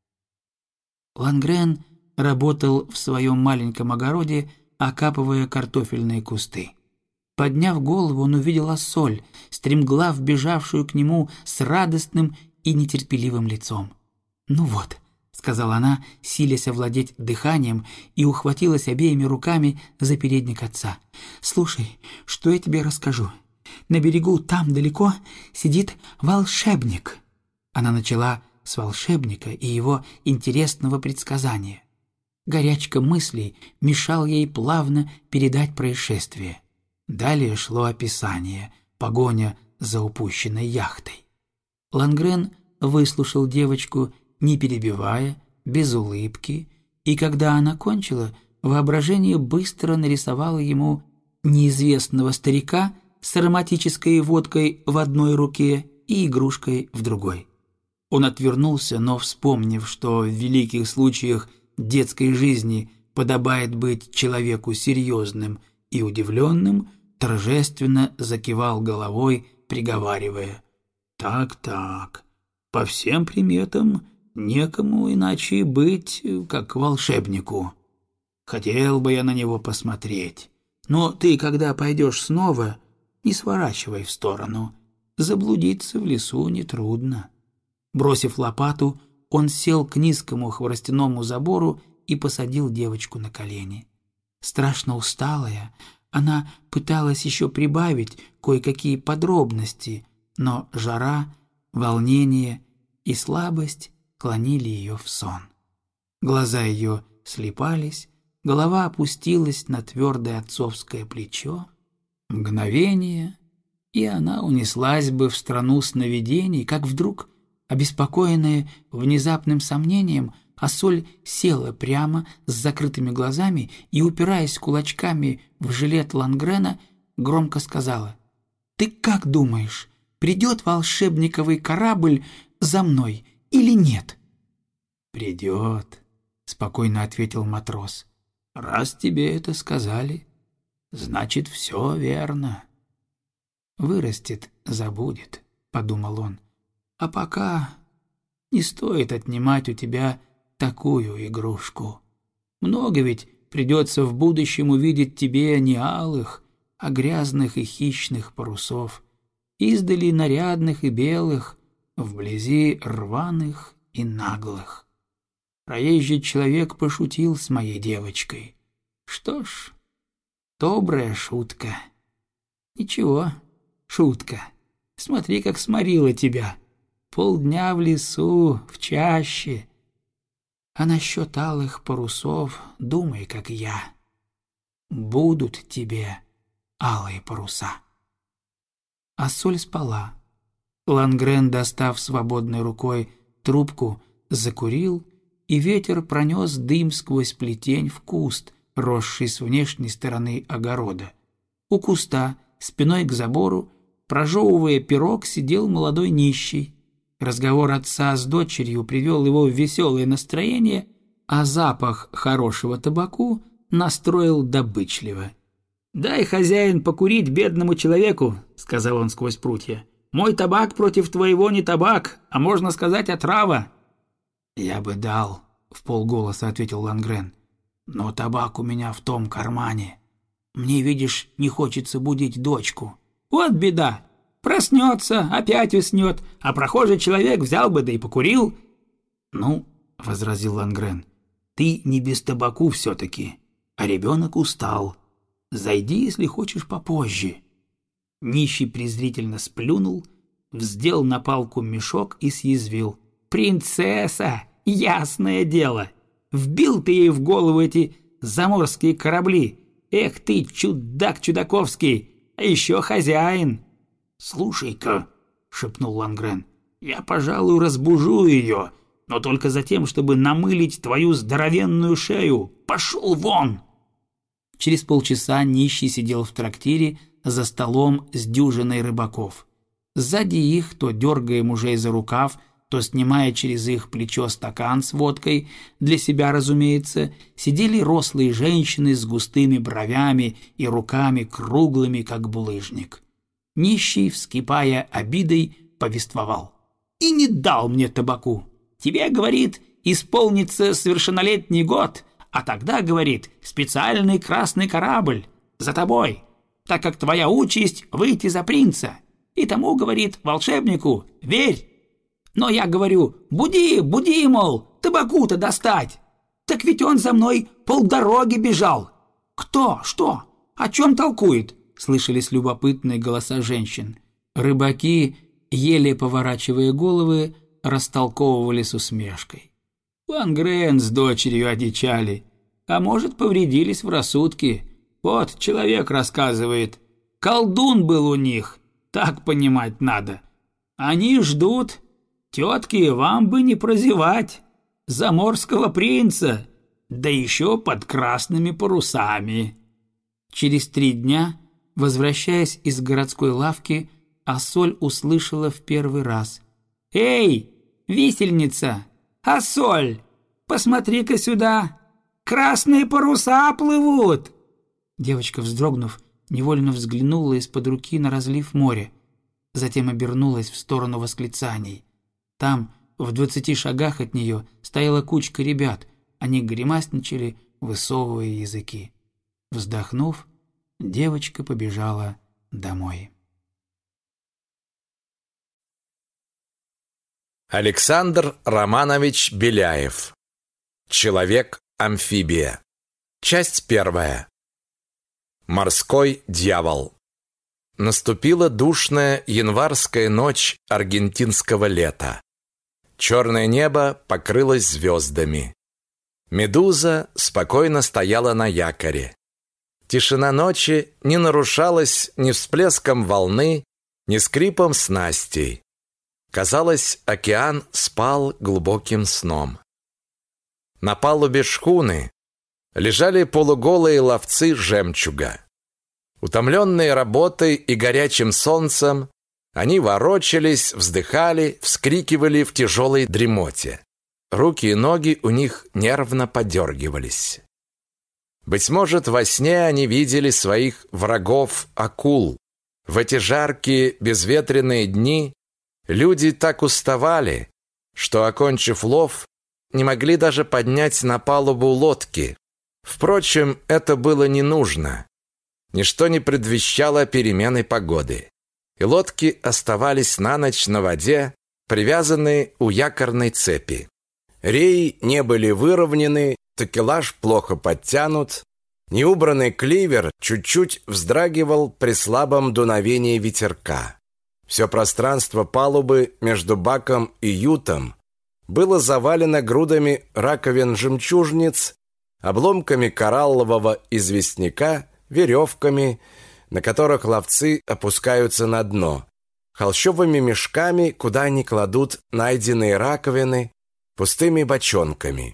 Лангрен работал в своем маленьком огороде, окапывая картофельные кусты. Подняв голову, он увидел Ассоль, стремглав бежавшую к нему с радостным и нетерпеливым лицом. «Ну вот», — сказала она, силясь овладеть дыханием, и ухватилась обеими руками за передник отца. «Слушай, что я тебе расскажу. На берегу, там далеко, сидит волшебник». Она начала с волшебника и его интересного предсказания. Горячка мыслей мешал ей плавно передать происшествие. Далее шло описание, погоня за упущенной яхтой. Лангрен выслушал девочку, не перебивая, без улыбки, и когда она кончила, воображение быстро нарисовало ему неизвестного старика с ароматической водкой в одной руке и игрушкой в другой. Он отвернулся, но, вспомнив, что в великих случаях детской жизни подобает быть человеку серьезным и удивленным, торжественно закивал головой, приговаривая: «Так-так, по всем приметам некому иначе быть, как волшебнику. Хотел бы я на него посмотреть. Но ты, когда пойдешь снова, не сворачивай в сторону. Заблудиться в лесу нетрудно». Бросив лопату, он сел к низкому хворостяному забору и посадил девочку на колени. Страшно усталая, она пыталась еще прибавить кое-какие подробности, но жара, волнение и слабость клонили ее в сон. Глаза ее слипались, голова опустилась на твердое отцовское плечо. Мгновение, и она унеслась бы в страну сновидений, как вдруг, обеспокоенная внезапным сомнением, Ассоль села прямо с закрытыми глазами и, упираясь кулачками в жилет Лангрена, громко сказала: «Ты как думаешь, придет волшебниковый корабль за мной или нет?» «Придет», — спокойно ответил матрос. «Раз тебе это сказали, значит, все верно». «Вырастет, забудет», — подумал он. «А пока не стоит отнимать у тебя такую игрушку. Много ведь придется в будущем увидеть тебе не алых, а грязных и хищных парусов, издали нарядных и белых, вблизи рваных и наглых. Проезжий человек пошутил с моей девочкой. Что ж, добрая шутка. Ничего, шутка. Смотри, как сморила тебя. Полдня в лесу, в чаще. А насчет алых парусов думай, как я. Будут тебе алые паруса». Ассоль спала. Лангрен, достав свободной рукой трубку, закурил, и ветер пронес дым сквозь плетень в куст, росший с внешней стороны огорода. У куста, спиной к забору, прожевывая пирог, сидел молодой нищий. Разговор отца с дочерью привел его в веселое настроение, а запах хорошего табаку настроил добычливо. «Дай, хозяин, покурить бедному человеку», — сказал он сквозь прутья. «Мой табак против твоего не табак, а можно сказать отрава». «Я бы дал», — вполголоса ответил Лангрен. «Но табак у меня в том кармане. Мне, видишь, не хочется будить дочку». «Вот беда. Проснется, опять уснет, а прохожий человек взял бы да и покурил». «Ну, — возразил Лангрен, — ты не без табаку все-таки, а ребенок устал. Зайди, если хочешь, попозже». Нищий презрительно сплюнул, вздел на палку мешок и съязвил: «Принцесса, ясное дело! Вбил ты ей в голову эти заморские корабли! Эх ты, чудак чудаковский, а еще хозяин!» «Слушай-ка», — шепнул Лангрен, — «я, пожалуй, разбужу ее, но только за тем, чтобы намылить твою здоровенную шею. Пошел вон!» Через полчаса нищий сидел в трактире за столом с дюжиной рыбаков. Сзади их, то дергая мужей за рукав, то снимая через их плечо стакан с водкой, для себя, разумеется, сидели рослые женщины с густыми бровями и руками круглыми, как булыжник. Нищий, вскипая обидой, повествовал. «И не дал мне табаку. Тебе, — говорит, — исполнится совершеннолетний год, а тогда, — говорит, — специальный красный корабль за тобой, так как твоя участь — выйти за принца. И тому, — говорит, — волшебнику, верь. Но я говорю, буди, буди, мол, табаку-то достать. Так ведь он за мной полдороги бежал. Кто? Что? О чем толкует?» Слышались любопытные голоса женщин. Рыбаки, еле поворачивая головы, растолковывали с усмешкой. Лангрен с дочерью одичали, а может, повредились в рассудке. Вот человек рассказывает, колдун был у них, так понимать надо. Они ждут, тетки, вам бы не прозевать, заморского принца, да еще под красными парусами. Через три дня, возвращаясь из городской лавки, Ассоль услышала в первый раз. «Эй, висельница! Ассоль, посмотри-ка сюда! Красные паруса плывут!» Девочка, вздрогнув, невольно взглянула из-под руки на разлив моря, затем обернулась в сторону восклицаний. Там, в двадцати шагах от нее, стояла кучка ребят. Они гримасничали, высовывая языки. Вздохнув, девочка побежала домой. Александр Романович Беляев. Человек-амфибия. Часть первая. Морской дьявол. Наступила душная январская ночь аргентинского лета. Черное небо покрылось звездами. Медуза спокойно стояла на якоре. Тишина ночи не нарушалась ни всплеском волны, ни скрипом снастей. Казалось, океан спал глубоким сном. На палубе шхуны лежали полуголые ловцы жемчуга. Утомленные работой и горячим солнцем, они ворочались, вздыхали, вскрикивали в тяжелой дремоте. Руки и ноги у них нервно подергивались. Быть может, во сне они видели своих врагов-акул. В эти жаркие, безветренные дни люди так уставали, что, окончив лов, не могли даже поднять на палубу лодки. Впрочем, это было не нужно. Ничто не предвещало перемены погоды. И лодки оставались на ночь на воде, привязанные у якорной цепи. Реи не были выровнены, такелаж плохо подтянут, неубранный кливер чуть-чуть вздрагивал при слабом дуновении ветерка. Все пространство палубы между баком и ютом было завалено грудами раковин-жемчужниц, обломками кораллового известняка, веревками, на которых ловцы опускаются на дно, холщовыми мешками, куда они кладут найденные раковины, пустыми бочонками.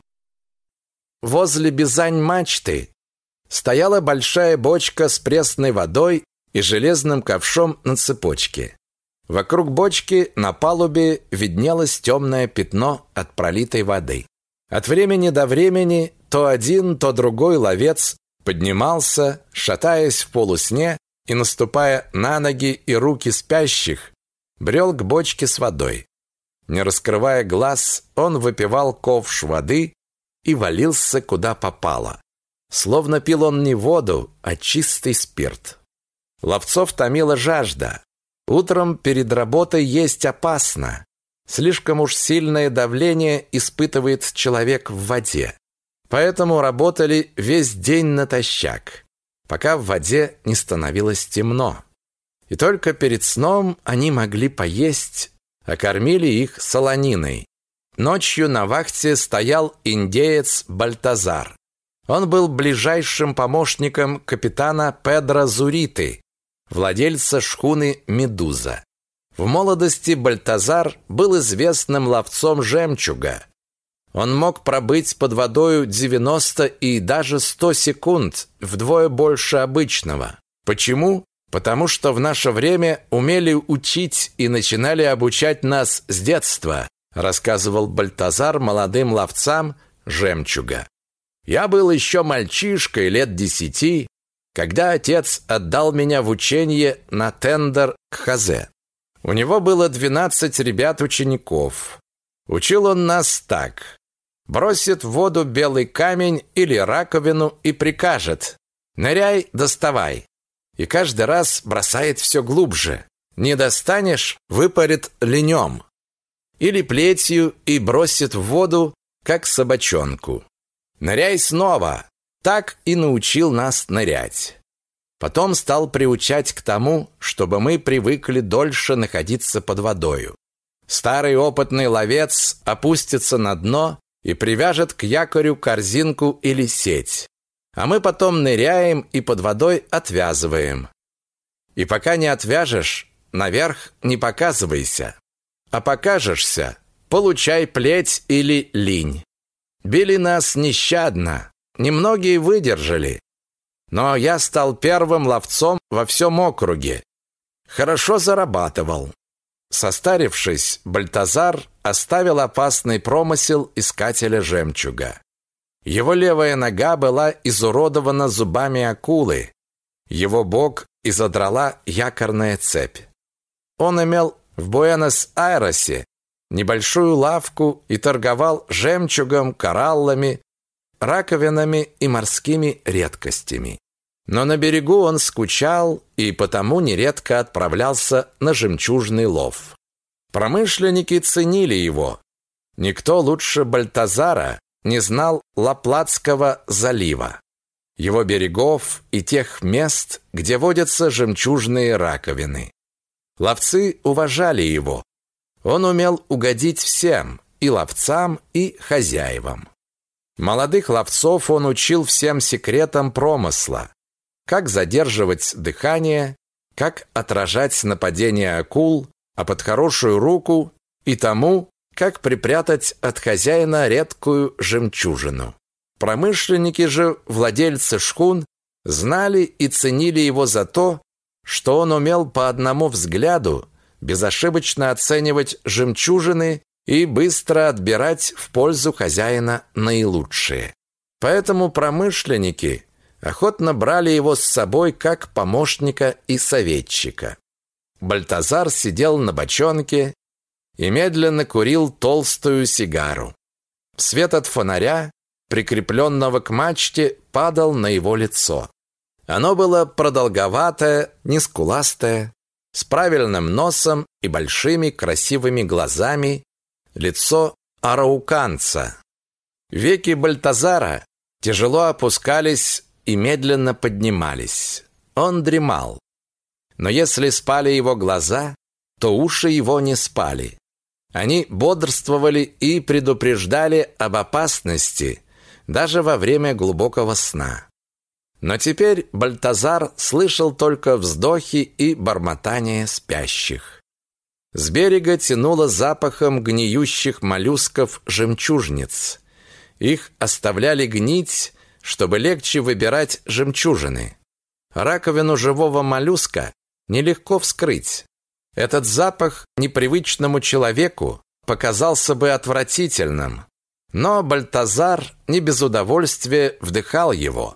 Возле бизань-мачты стояла большая бочка с пресной водой и железным ковшом на цепочке. Вокруг бочки на палубе виднелось темное пятно от пролитой воды. От времени до времени то один, то другой ловец поднимался, шатаясь в полусне и, наступая на ноги и руки спящих, брел к бочке с водой. Не раскрывая глаз, он выпивал ковш воды и валился куда попало. Словно пил он не воду, а чистый спирт. Ловцов томила жажда. Утром перед работой есть опасно. Слишком уж сильное давление испытывает человек в воде. Поэтому работали весь день натощак, пока в воде не становилось темно. И только перед сном они могли поесть, а кормили их солониной. Ночью на вахте стоял индеец Бальтазар. Он был ближайшим помощником капитана Педро Зуриты, владельца шхуны «Медуза». В молодости Бальтазар был известным ловцом жемчуга. Он мог пробыть под водою девяносто и даже сто секунд, вдвое больше обычного. Почему? Потому что в наше время умели учить и начинали обучать нас с детства, рассказывал Бальтазар молодым ловцам жемчуга. Я был еще мальчишкой лет десяти, когда отец отдал меня в учение на тендер к Хазе. У него было двенадцать ребят-учеников. Учил он нас так. Бросит в воду белый камень или раковину и прикажет: «Ныряй, доставай». И каждый раз бросает все глубже. Не достанешь — выпарит ленем. Или плетью и бросит в воду, как собачонку. «Ныряй снова». Так и научил нас нырять. Потом стал приучать к тому, чтобы мы привыкли дольше находиться под водою. Старый опытный ловец опустится на дно и привяжет к якорю корзинку или сеть. А мы потом ныряем и под водой отвязываем. И пока не отвяжешь, наверх не показывайся. А покажешься, получай плеть или линь. Били нас нещадно, немногие выдержали. Но я стал первым ловцом во всем округе. Хорошо зарабатывал. Состарившись, Бальтазар оставил опасный промысел искателя жемчуга. Его левая нога была изуродована зубами акулы. Его бок изодрала якорная цепь. Он имел в Буэнос-Айресе небольшую лавку и торговал жемчугом, кораллами, раковинами и морскими редкостями. Но на берегу он скучал и потому нередко отправлялся на жемчужный лов. Промышленники ценили его. Никто лучше Бальтазара не знал Ла-Платского залива, его берегов и тех мест, где водятся жемчужные раковины. Ловцы уважали его. Он умел угодить всем, и ловцам, и хозяевам. Молодых ловцов он учил всем секретам промысла: как задерживать дыхание, как отражать нападение акул, а под хорошую руку, и тому, как припрятать от хозяина редкую жемчужину. Промышленники же, владельцы шхун, знали и ценили его за то, что он умел по одному взгляду безошибочно оценивать жемчужины и быстро отбирать в пользу хозяина наилучшие. Поэтому промышленники охотно брали его с собой как помощника и советчика. Бальтазар сидел на бочонке и медленно курил толстую сигару. Свет от фонаря, прикрепленного к мачте, падал на его лицо. Оно было продолговатое, нескуластое, с правильным носом и большими красивыми глазами, лицо арауканца. Веки Бальтазара тяжело опускались и медленно поднимались. Он дремал. Но если спали его глаза, то уши его не спали. Они бодрствовали и предупреждали об опасности даже во время глубокого сна. Но теперь Бальтазар слышал только вздохи и бормотание спящих. С берега тянуло запахом гниющих моллюсков-жемчужниц. Их оставляли гнить, чтобы легче выбирать жемчужины. Раковину живого моллюска нелегко вскрыть. Этот запах непривычному человеку показался бы отвратительным, но Бальтазар не без удовольствия вдыхал его.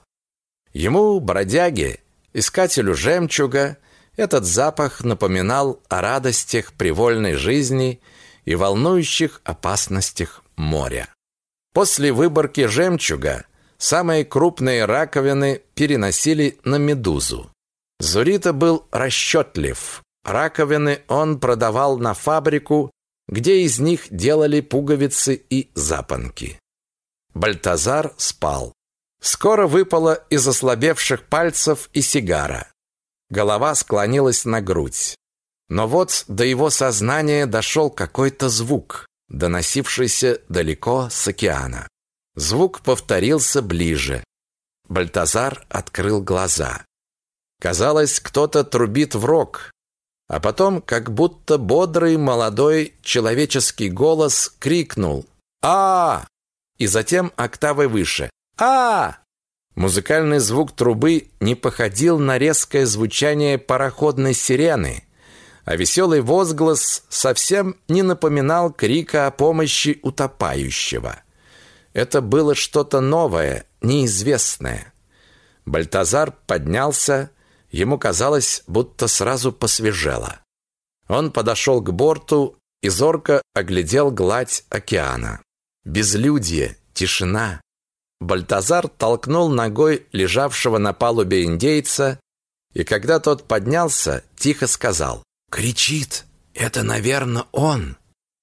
Ему, бродяге, искателю жемчуга, этот запах напоминал о радостях привольной жизни и волнующих опасностях моря. После выборки жемчуга самые крупные раковины переносили на Медузу. Зурита был расчетлив. Раковины он продавал на фабрику, где из них делали пуговицы и запонки. Бальтазар спал. Скоро выпала из ослабевших пальцев и сигара. Голова склонилась на грудь. Но вот до его сознания дошел какой-то звук, доносившийся далеко с океана. Звук повторился ближе. Бальтазар открыл глаза. Казалось, кто-то трубит в рог, а потом, как будто бодрый молодой человеческий голос крикнул: «А!» и затем октавой выше. А! Музыкальный звук трубы не походил на резкое звучание пароходной сирены, а веселый возглас совсем не напоминал крика о помощи утопающего. Это было что-то новое, неизвестное. Бальтазар поднялся, ему казалось, будто сразу посвежело. Он подошел к борту и зорко оглядел гладь океана. Безлюдье, тишина. Бальтазар толкнул ногой лежавшего на палубе индейца, и когда тот поднялся, тихо сказал: «Кричит! Это, наверное, он!»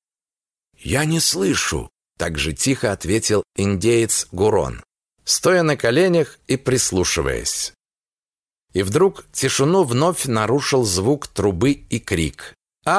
«Я не слышу!» — так же тихо ответил индеец Гурон, стоя на коленях и прислушиваясь. И вдруг тишину вновь нарушил звук трубы и крик.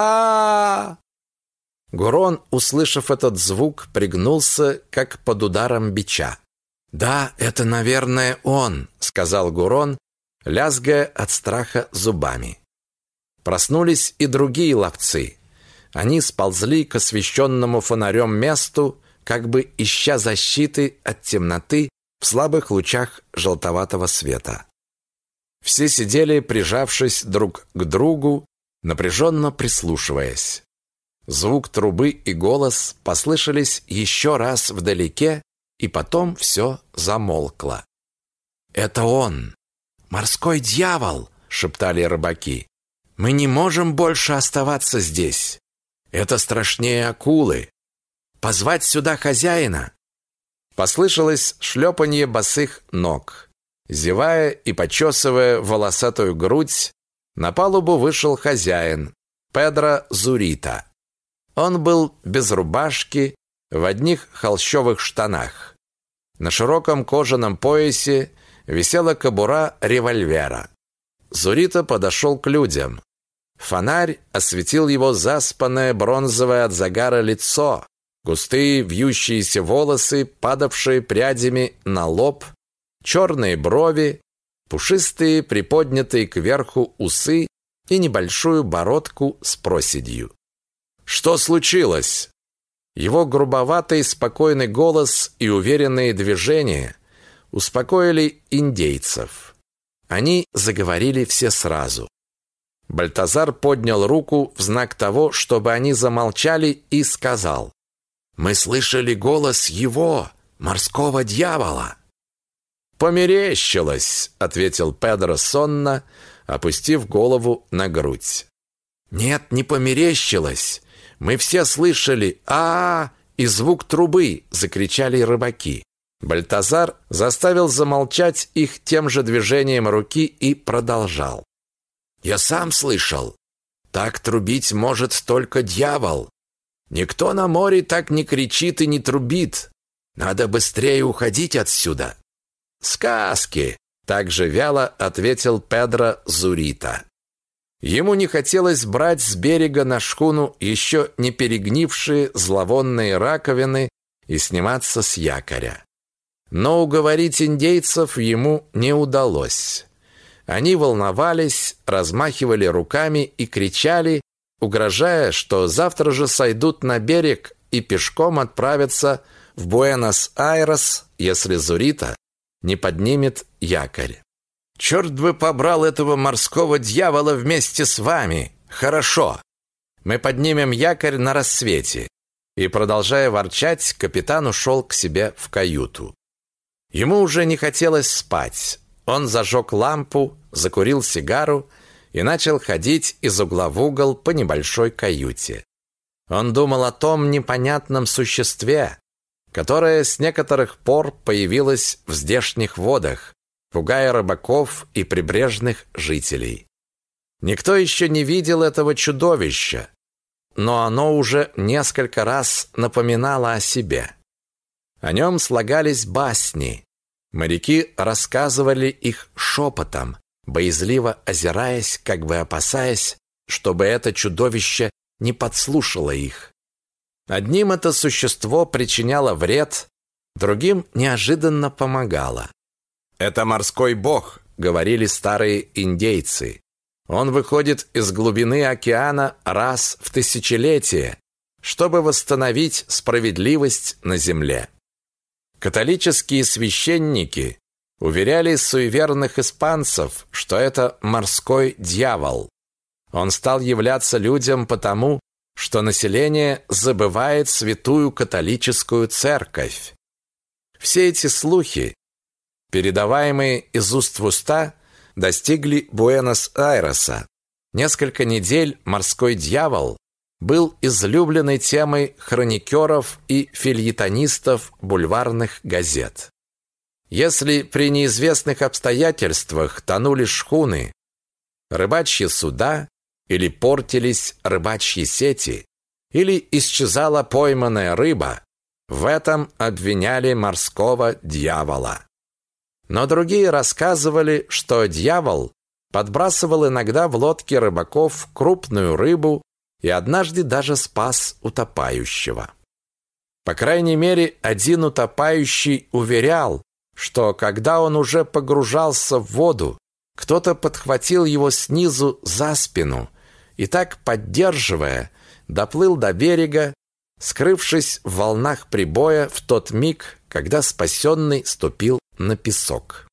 а Гурон, услышав этот звук, пригнулся, как под ударом бича. «Да, это, наверное, он», — сказал Гурон, лязгая от страха зубами. Проснулись и другие ловцы. Они сползли к освещенному фонарем месту, как бы ища защиты от темноты в слабых лучах желтоватого света. Все сидели, прижавшись друг к другу, напряженно прислушиваясь. Звук трубы и голос послышались еще раз вдалеке, и потом все замолкло. «Это он! Морской дьявол!» — шептали рыбаки. «Мы не можем больше оставаться здесь. Это страшнее акулы. Позвать сюда хозяина!» Послышалось шлепанье босых ног. Зевая и почесывая волосатую грудь, на палубу вышел хозяин, Педро Зурита. Он был без рубашки, в одних холщовых штанах. На широком кожаном поясе висела кобура револьвера. Зурита подошел к людям. Фонарь осветил его заспанное бронзовое от загара лицо, густые вьющиеся волосы, падавшие прядями на лоб, черные брови, пушистые приподнятые кверху усы и небольшую бородку с проседью. «Что случилось?» Его грубоватый спокойный голос и уверенные движения успокоили индейцев. Они заговорили все сразу. Бальтазар поднял руку в знак того, чтобы они замолчали, и сказал: «Мы слышали голос его, морского дьявола». «Померещилось», — ответил Педро сонно, опустив голову на грудь. «Нет, не померещилось. Мы все слышали а, -а, -а и звук трубы», — закричали рыбаки. Бальтазар заставил замолчать их тем же движением руки и продолжал. «Я сам слышал. Так трубить может только дьявол. Никто на море так не кричит и не трубит. Надо быстрее уходить отсюда». «Сказки», — также вяло ответил Педро Зурита. Ему не хотелось брать с берега на шхуну еще не перегнившие зловонные раковины и сниматься с якоря. Но уговорить индейцев ему не удалось. Они волновались, размахивали руками и кричали, угрожая, что завтра же сойдут на берег и пешком отправятся в Буэнос-Айрес, если Зурита не поднимет якорь. «Черт бы побрал этого морского дьявола вместе с вами! Хорошо! Мы поднимем якорь на рассвете!» И, продолжая ворчать, капитан ушел к себе в каюту. Ему уже не хотелось спать. Он зажег лампу, закурил сигару и начал ходить из угла в угол по небольшой каюте. Он думал о том непонятном существе, которое с некоторых пор появилось в здешних водах, пугая рыбаков и прибрежных жителей. Никто еще не видел этого чудовища, но оно уже несколько раз напоминало о себе. О нем слагались басни. Моряки рассказывали их шепотом, боязливо озираясь, как бы опасаясь, чтобы это чудовище не подслушало их. Одним это существо причиняло вред, другим неожиданно помогало. «Это морской бог», — говорили старые индейцы. «Он выходит из глубины океана раз в тысячелетие, чтобы восстановить справедливость на земле». Католические священники уверяли суеверных испанцев, что это морской дьявол. Он стал являться людям потому, что население забывает святую католическую церковь. Все эти слухи, передаваемые из уст в уста, достигли Буэнос-Айреса. Несколько недель морской дьявол был излюбленной темой хроникеров и фельетонистов бульварных газет. Если при неизвестных обстоятельствах тонули шхуны, рыбачьи суда, или портились рыбачьи сети, или исчезала пойманная рыба, в этом обвиняли морского дьявола. Но другие рассказывали, что дьявол подбрасывал иногда в лодке рыбаков крупную рыбу и однажды даже спас утопающего. По крайней мере, один утопающий уверял, что когда он уже погружался в воду, кто-то подхватил его снизу за спину и так, поддерживая, доплыл до берега, скрывшись в волнах прибоя в тот миг, когда спасенный ступил на песок.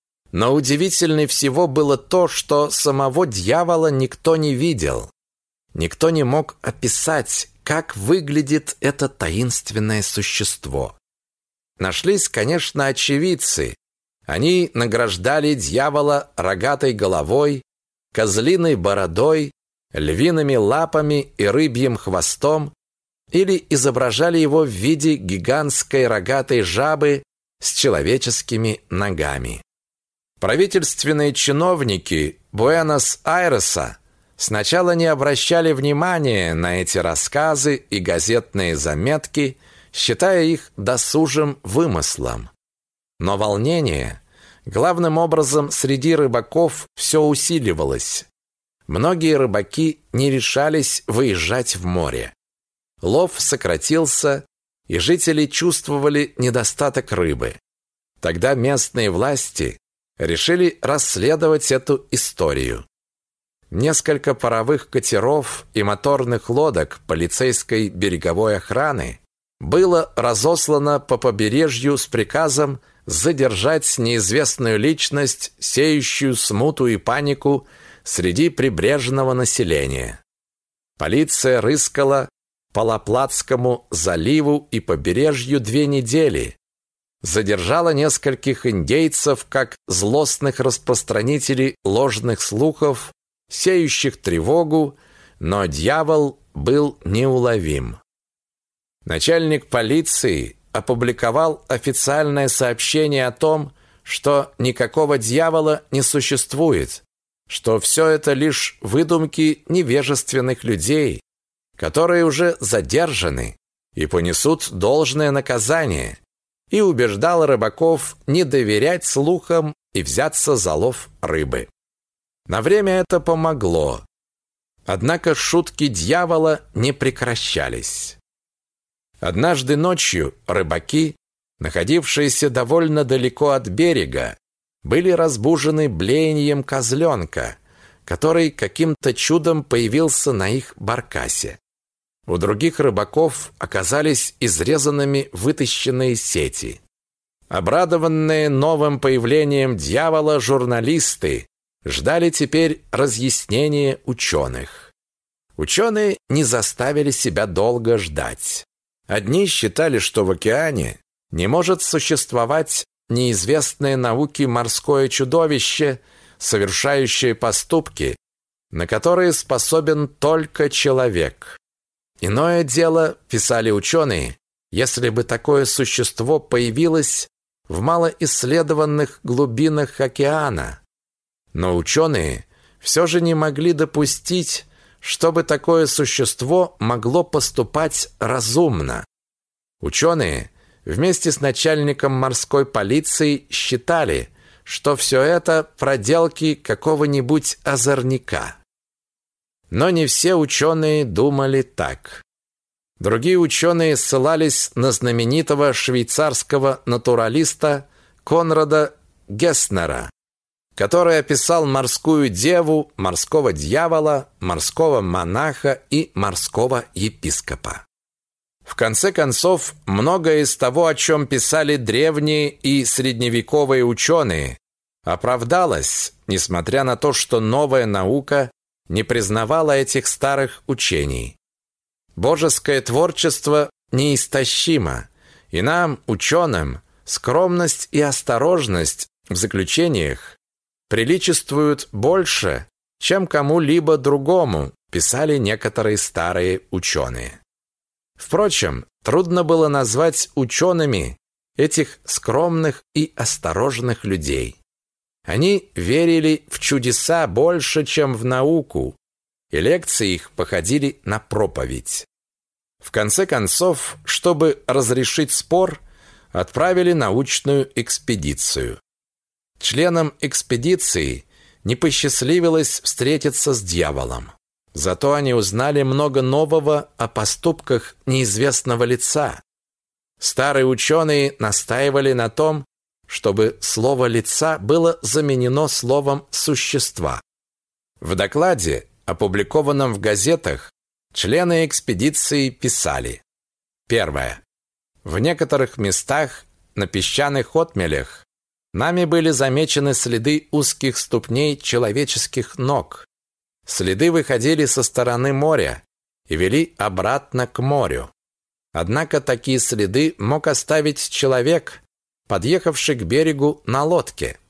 Но удивительнее всего было то, что самого дьявола никто не видел. Никто не мог описать, как выглядит это таинственное существо. Нашлись, конечно, очевидцы. Они награждали дьявола рогатой головой, козлиной бородой, львиными лапами и рыбьим хвостом или изображали его в виде гигантской рогатой жабы с человеческими ногами. Правительственные чиновники Буэнос-Айреса сначала не обращали внимания на эти рассказы и газетные заметки, считая их досужим вымыслом. Но волнение, главным образом среди рыбаков, все усиливалось. Многие рыбаки не решались выезжать в море. Лов сократился, и жители чувствовали недостаток рыбы. Тогда местные власти решили расследовать эту историю. Несколько паровых катеров и моторных лодок полицейской береговой охраны было разослано по побережью с приказом задержать неизвестную личность, сеющую смуту и панику среди прибрежного населения. Полиция рыскала по Ла-Платскому заливу и побережью две недели, задержала нескольких индейцев как злостных распространителей ложных слухов, сеющих тревогу, но дьявол был неуловим. Начальник полиции опубликовал официальное сообщение о том, что никакого дьявола не существует, что все это лишь выдумки невежественных людей, которые уже задержаны и понесут должное наказание, и убеждал рыбаков не доверять слухам и взяться за лов рыбы. На время это помогло. Однако шутки дьявола не прекращались. Однажды ночью рыбаки, находившиеся довольно далеко от берега, были разбужены блеянием козленка, который каким-то чудом появился на их баркасе. У других рыбаков оказались изрезанными вытащенные сети. Обрадованные новым появлением дьявола журналисты ждали теперь разъяснения ученых. Ученые не заставили себя долго ждать. Одни считали, что в океане не может существовать неизвестное науке морское чудовище, совершающее поступки, на которые способен только человек. Иное дело, писали ученые, если бы такое существо появилось в малоисследованных глубинах океана. Но ученые все же не могли допустить, чтобы такое существо могло поступать разумно. Ученые вместе с начальником морской полиции считали, что все это проделки какого-нибудь озорника. Но не все ученые думали так. Другие ученые ссылались на знаменитого швейцарского натуралиста Конрада Гесснера, который описал морскую деву, морского дьявола, морского монаха и морского епископа. В конце концов, многое из того, о чем писали древние и средневековые ученые, оправдалось, несмотря на то, что новая наука не признавала этих старых учений. Божеское творчество неистощимо, и нам, ученым, скромность и осторожность в заключениях приличествуют больше, чем кому-либо другому, писали некоторые старые ученые. Впрочем, трудно было назвать учеными этих скромных и осторожных людей. Они верили в чудеса больше, чем в науку, и лекции их походили на проповедь. В конце концов, чтобы разрешить спор, отправили научную экспедицию. Членам экспедиции не посчастливилось встретиться с дьяволом. Зато они узнали много нового о поступках неизвестного лица. Старые ученые настаивали на том, чтобы слово «лица» было заменено словом «существа». В докладе, опубликованном в газетах, члены экспедиции писали: Первое. В некоторых местах на песчаных отмелях нами были замечены следы узких ступней человеческих ног. Следы выходили со стороны моря и вели обратно к морю. Однако такие следы мог оставить человек, подъехавший к берегу на лодке.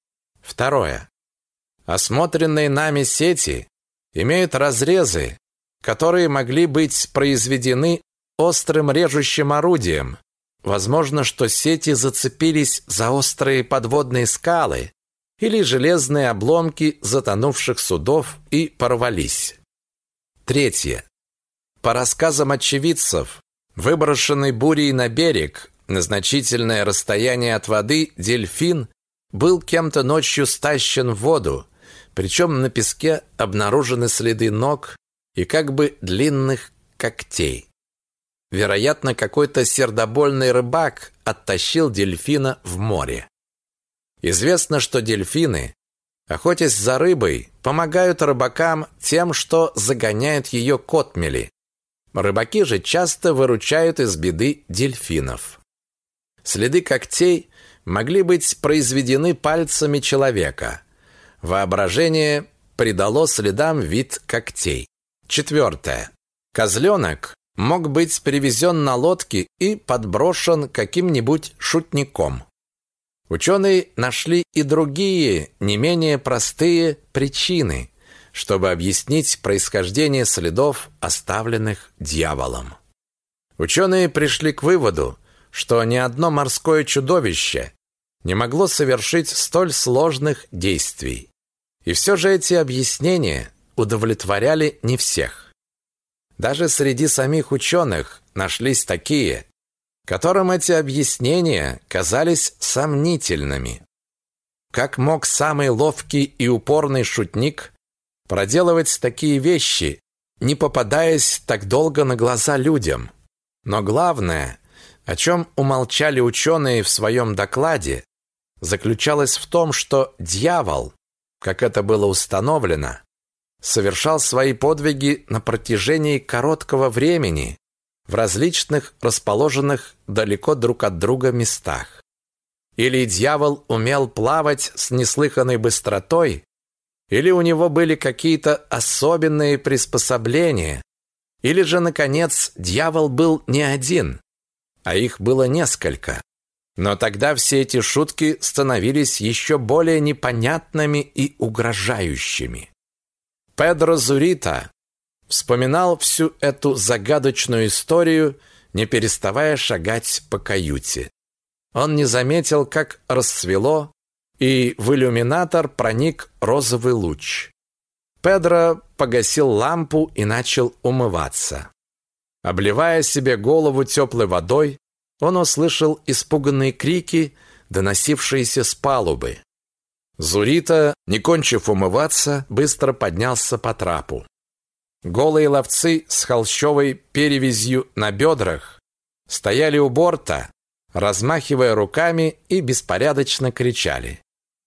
Второе. Осмотренные нами сети имеют разрезы, которые могли быть произведены острым режущим орудием. Возможно, что сети зацепились за острые подводные скалы или железные обломки затонувших судов и порвались. Третье. По рассказам очевидцев, выброшенный бурей на берег на значительное расстояние от воды дельфин был кем-то ночью стащен в воду, причем на песке обнаружены следы ног и как бы длинных когтей. Вероятно, какой-то сердобольный рыбак оттащил дельфина в море. Известно, что дельфины, охотясь за рыбой, помогают рыбакам тем, что загоняют ее к отмели. Рыбаки же часто выручают из беды дельфинов. Следы когтей могли быть произведены пальцами человека. Воображение придало следам вид когтей. Четвертое. Козленок мог быть привезен на лодке и подброшен каким-нибудь шутником. Ученые нашли и другие, не менее простые причины, чтобы объяснить происхождение следов, оставленных дьяволом. Ученые пришли к выводу, что ни одно морское чудовище не могло совершить столь сложных действий. И все же эти объяснения удовлетворяли не всех. Даже среди самих ученых нашлись такие, которым эти объяснения казались сомнительными. Как мог самый ловкий и упорный шутник проделывать такие вещи, не попадаясь так долго на глаза людям? Но главное, о чем умолчали ученые в своем докладе, заключалось в том, что дьявол, как это было установлено, совершал свои подвиги на протяжении короткого времени в различных расположенных далеко друг от друга местах. Или дьявол умел плавать с неслыханной быстротой, или у него были какие-то особенные приспособления, или же, наконец, дьявол был не один, а их было несколько. Но тогда все эти шутки становились еще более непонятными и угрожающими. Педро Зурита вспоминал всю эту загадочную историю, не переставая шагать по каюте. Он не заметил, как расцвело, и в иллюминатор проник розовый луч. Педро погасил лампу и начал умываться. Обливая себе голову теплой водой, он услышал испуганные крики, доносившиеся с палубы. Зурита, не кончив умываться, быстро поднялся по трапу. Голые ловцы с холщовой перевязью на бедрах стояли у борта, размахивая руками, и беспорядочно кричали.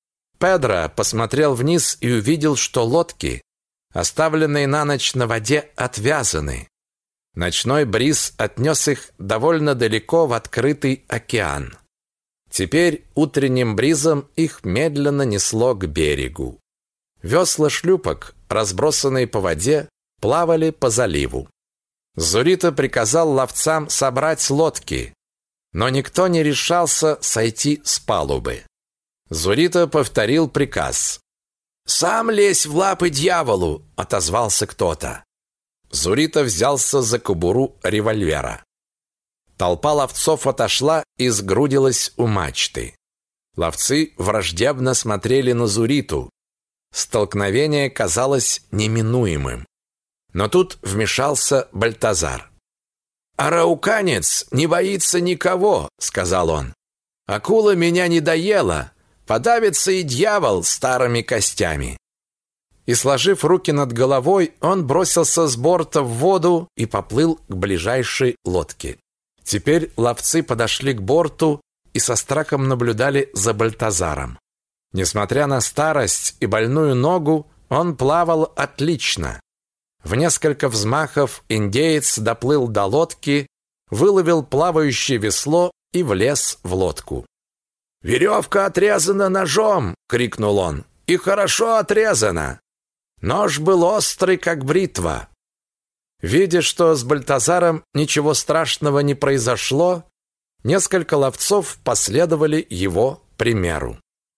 Педро посмотрел вниз и увидел, что лодки, оставленные на ночь на воде, отвязаны. Ночной бриз отнес их довольно далеко в открытый океан. Теперь утренним бризом их медленно несло к берегу. Весла шлюпок, разбросанные по воде, плавали по заливу. Зурита приказал ловцам собрать лодки, но никто не решался сойти с палубы. Зурита повторил приказ. «Сам лезь в лапы дьяволу!» – отозвался кто-то. Зурита взялся за кобуру револьвера. Толпа ловцов отошла и сгрудилась у мачты. Ловцы враждебно смотрели на Зуриту. Столкновение казалось неминуемым. Но тут вмешался Бальтазар. «Арауканец не боится никого», — сказал он. «Акула меня не доела, подавится и дьявол старыми костями». И, сложив руки над головой, он бросился с борта в воду и поплыл к ближайшей лодке. Теперь ловцы подошли к борту и со страхом наблюдали за Бальтазаром. Несмотря на старость и больную ногу, он плавал отлично. В несколько взмахов индеец доплыл до лодки, выловил плавающее весло и влез в лодку. «Веревка отрезана ножом!» — крикнул он. «И хорошо отрезана! Нож был острый, как бритва!» Видя, что с Бальтазаром ничего страшного не произошло, несколько ловцов последовали его примеру.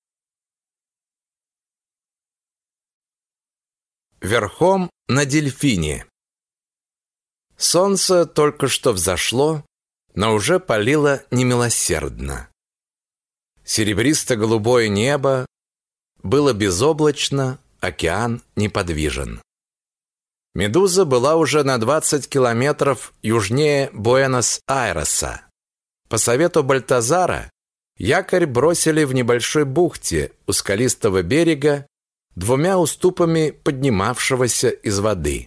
Верхом на дельфине. Солнце только что взошло, но уже палило немилосердно. Серебристо-голубое небо было безоблачно, океан неподвижен. Медуза была уже на двадцать километров южнее Буэнос-Айреса. По совету Бальтазара якорь бросили в небольшой бухте у скалистого берега, двумя уступами поднимавшегося из воды.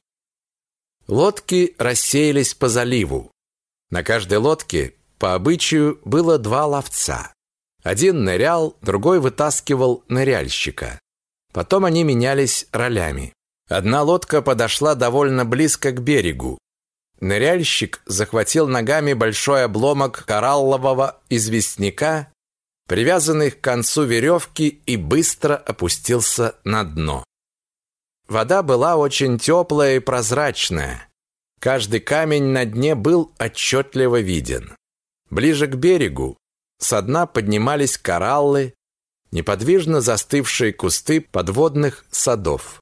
Лодки рассеялись по заливу. На каждой лодке, по обычаю, было два ловца. Один нырял, другой вытаскивал ныряльщика. Потом они менялись ролями. Одна лодка подошла довольно близко к берегу. Ныряльщик захватил ногами большой обломок кораллового известняка, привязанный к концу веревки, и быстро опустился на дно. Вода была очень теплая и прозрачная. Каждый камень на дне был отчетливо виден. Ближе к берегу со дна поднимались кораллы, неподвижно застывшие кусты подводных садов.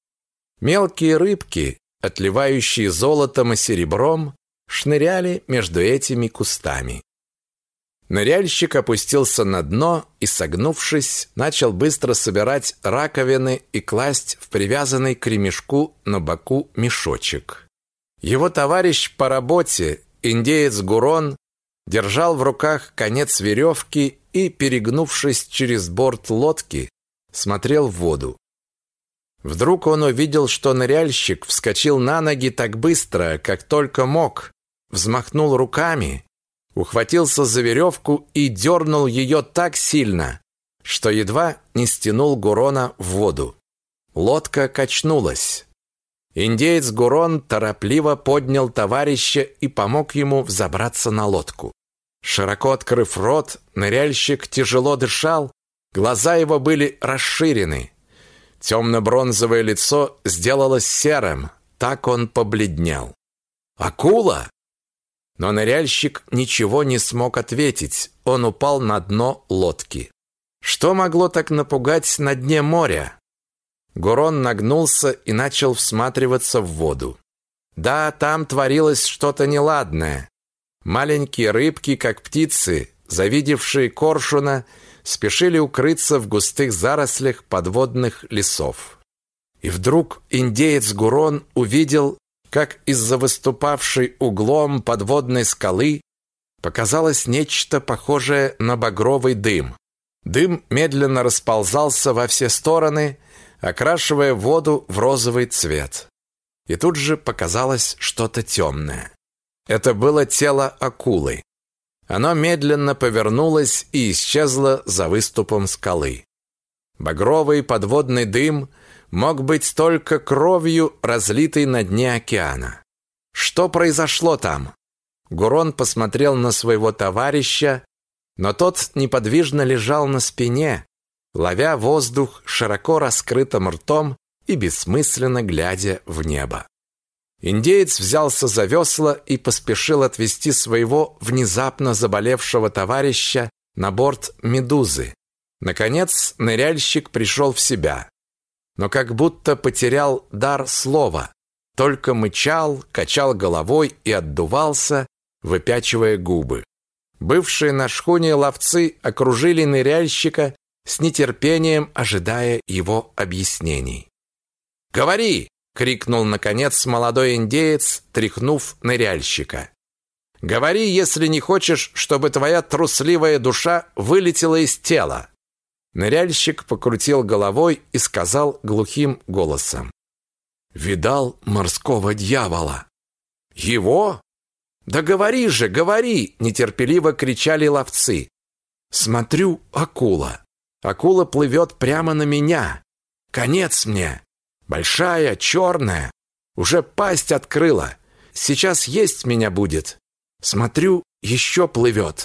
Мелкие рыбки, отливающие золотом и серебром, шныряли между этими кустами. Ныряльщик опустился на дно и, согнувшись, начал быстро собирать раковины и класть в привязанный к ремешку на боку мешочек. Его товарищ по работе, индеец Гурон, держал в руках конец веревки и, перегнувшись через борт лодки, смотрел в воду. Вдруг он увидел, что ныряльщик вскочил на ноги так быстро, как только мог, взмахнул руками, ухватился за веревку и дернул ее так сильно, что едва не стянул Гурона в воду. Лодка качнулась. Индеец Гурон торопливо поднял товарища и помог ему взобраться на лодку. Широко открыв рот, ныряльщик тяжело дышал, глаза его были расширены. Темно-бронзовое лицо сделалось серым, так он побледнел. «Акула!» Но ныряльщик ничего не смог ответить, он упал на дно лодки. Что могло так напугать на дне моря? Гурон нагнулся и начал всматриваться в воду. Да, там творилось что-то неладное. Маленькие рыбки, как птицы, завидевшие коршуна, спешили укрыться в густых зарослях подводных лесов. И вдруг индеец Гурон увидел, как из-за выступавшей углом подводной скалы показалось нечто похожее на багровый дым. Дым медленно расползался во все стороны, окрашивая воду в розовый цвет. И тут же показалось что-то темное. Это было тело акулы. Оно медленно повернулось и исчезло за выступом скалы. Багровый подводный дым мог быть только кровью, разлитой на дне океана. Что произошло там?» Гурон посмотрел на своего товарища, но тот неподвижно лежал на спине, ловя воздух широко раскрытым ртом и бессмысленно глядя в небо. Индеец взялся за весла и поспешил отвести своего внезапно заболевшего товарища на борт «Медузы». Наконец ныряльщик пришел в себя, но как будто потерял дар слова, только мычал, качал головой и отдувался, выпячивая губы. Бывшие на шхуне ловцы окружили ныряльщика с нетерпением, ожидая его объяснений. «Говори!» — крикнул, наконец, молодой индеец, тряхнув ныряльщика. «Говори, если не хочешь, чтобы твоя трусливая душа вылетела из тела!» Ныряльщик покрутил головой и сказал глухим голосом. «Видал морского дьявола?» «Его? Да говори же, говори!» — нетерпеливо кричали ловцы. «Смотрю, акула. Акула плывет прямо на меня. Конец мне. Большая, черная. Уже пасть открыла. Сейчас есть меня будет. Смотрю, еще плывет.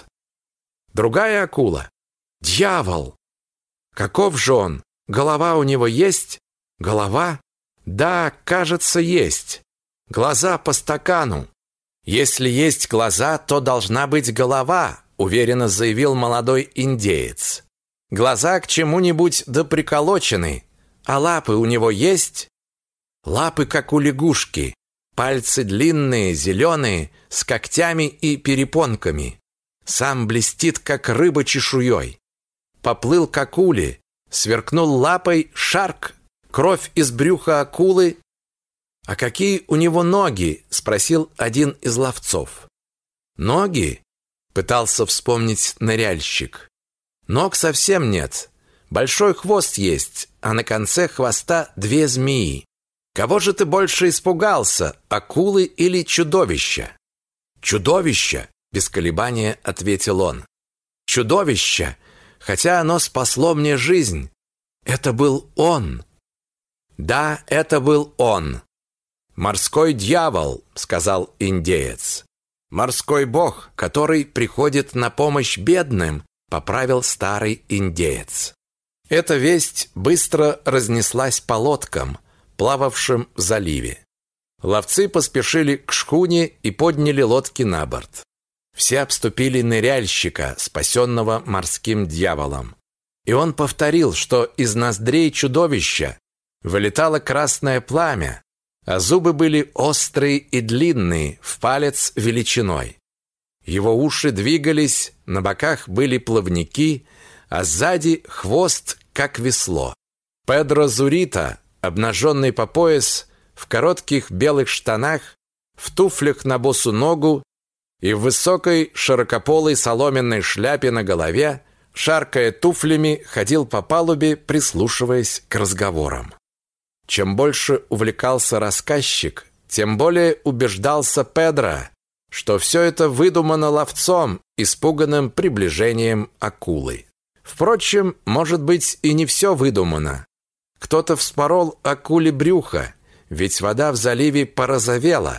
Другая акула. Дьявол. Каков же он? Голова у него есть? Голова? Да, кажется, есть. Глаза по стакану. Если есть глаза, то должна быть голова, уверенно заявил молодой индеец. Глаза к чему-нибудь да приколочены. А лапы у него есть? Лапы, как у лягушки. Пальцы длинные, зеленые, с когтями и перепонками. Сам блестит, как рыба чешуей. Поплыл к акуле, сверкнул лапой, шарк, кровь из брюха акулы. «А какие у него ноги?» – спросил один из ловцов. «Ноги?» – пытался вспомнить ныряльщик. «Ног совсем нет. Большой хвост есть, а на конце хвоста две змеи. Кого же ты больше испугался, акулы или чудовища?» «Чудовище!» – без колебания ответил он. «Чудовище! Хотя оно спасло мне жизнь. Это был он!» «Да, это был он!» «Морской дьявол», — сказал индеец. «Морской бог, который приходит на помощь бедным», — поправил старый индеец. Эта весть быстро разнеслась по лодкам, плававшим в заливе. Ловцы поспешили к шхуне и подняли лодки на борт. Все обступили ныряльщика, спасенного морским дьяволом. И он повторил, что из ноздрей чудовища вылетало красное пламя, а зубы были острые и длинные, в палец величиной. Его уши двигались, на боках были плавники, а сзади хвост, как весло. Педро Зурита, обнаженный по пояс, в коротких белых штанах, в туфлях на босу ногу и в высокой широкополой соломенной шляпе на голове, шаркая туфлями, ходил по палубе, прислушиваясь к разговорам. Чем больше увлекался рассказчик, тем более убеждался Педро, что все это выдумано ловцом, испуганным приближением акулы. Впрочем, может быть, и не все выдумано. Кто-то вспорол акуле брюхо, ведь вода в заливе порозовела.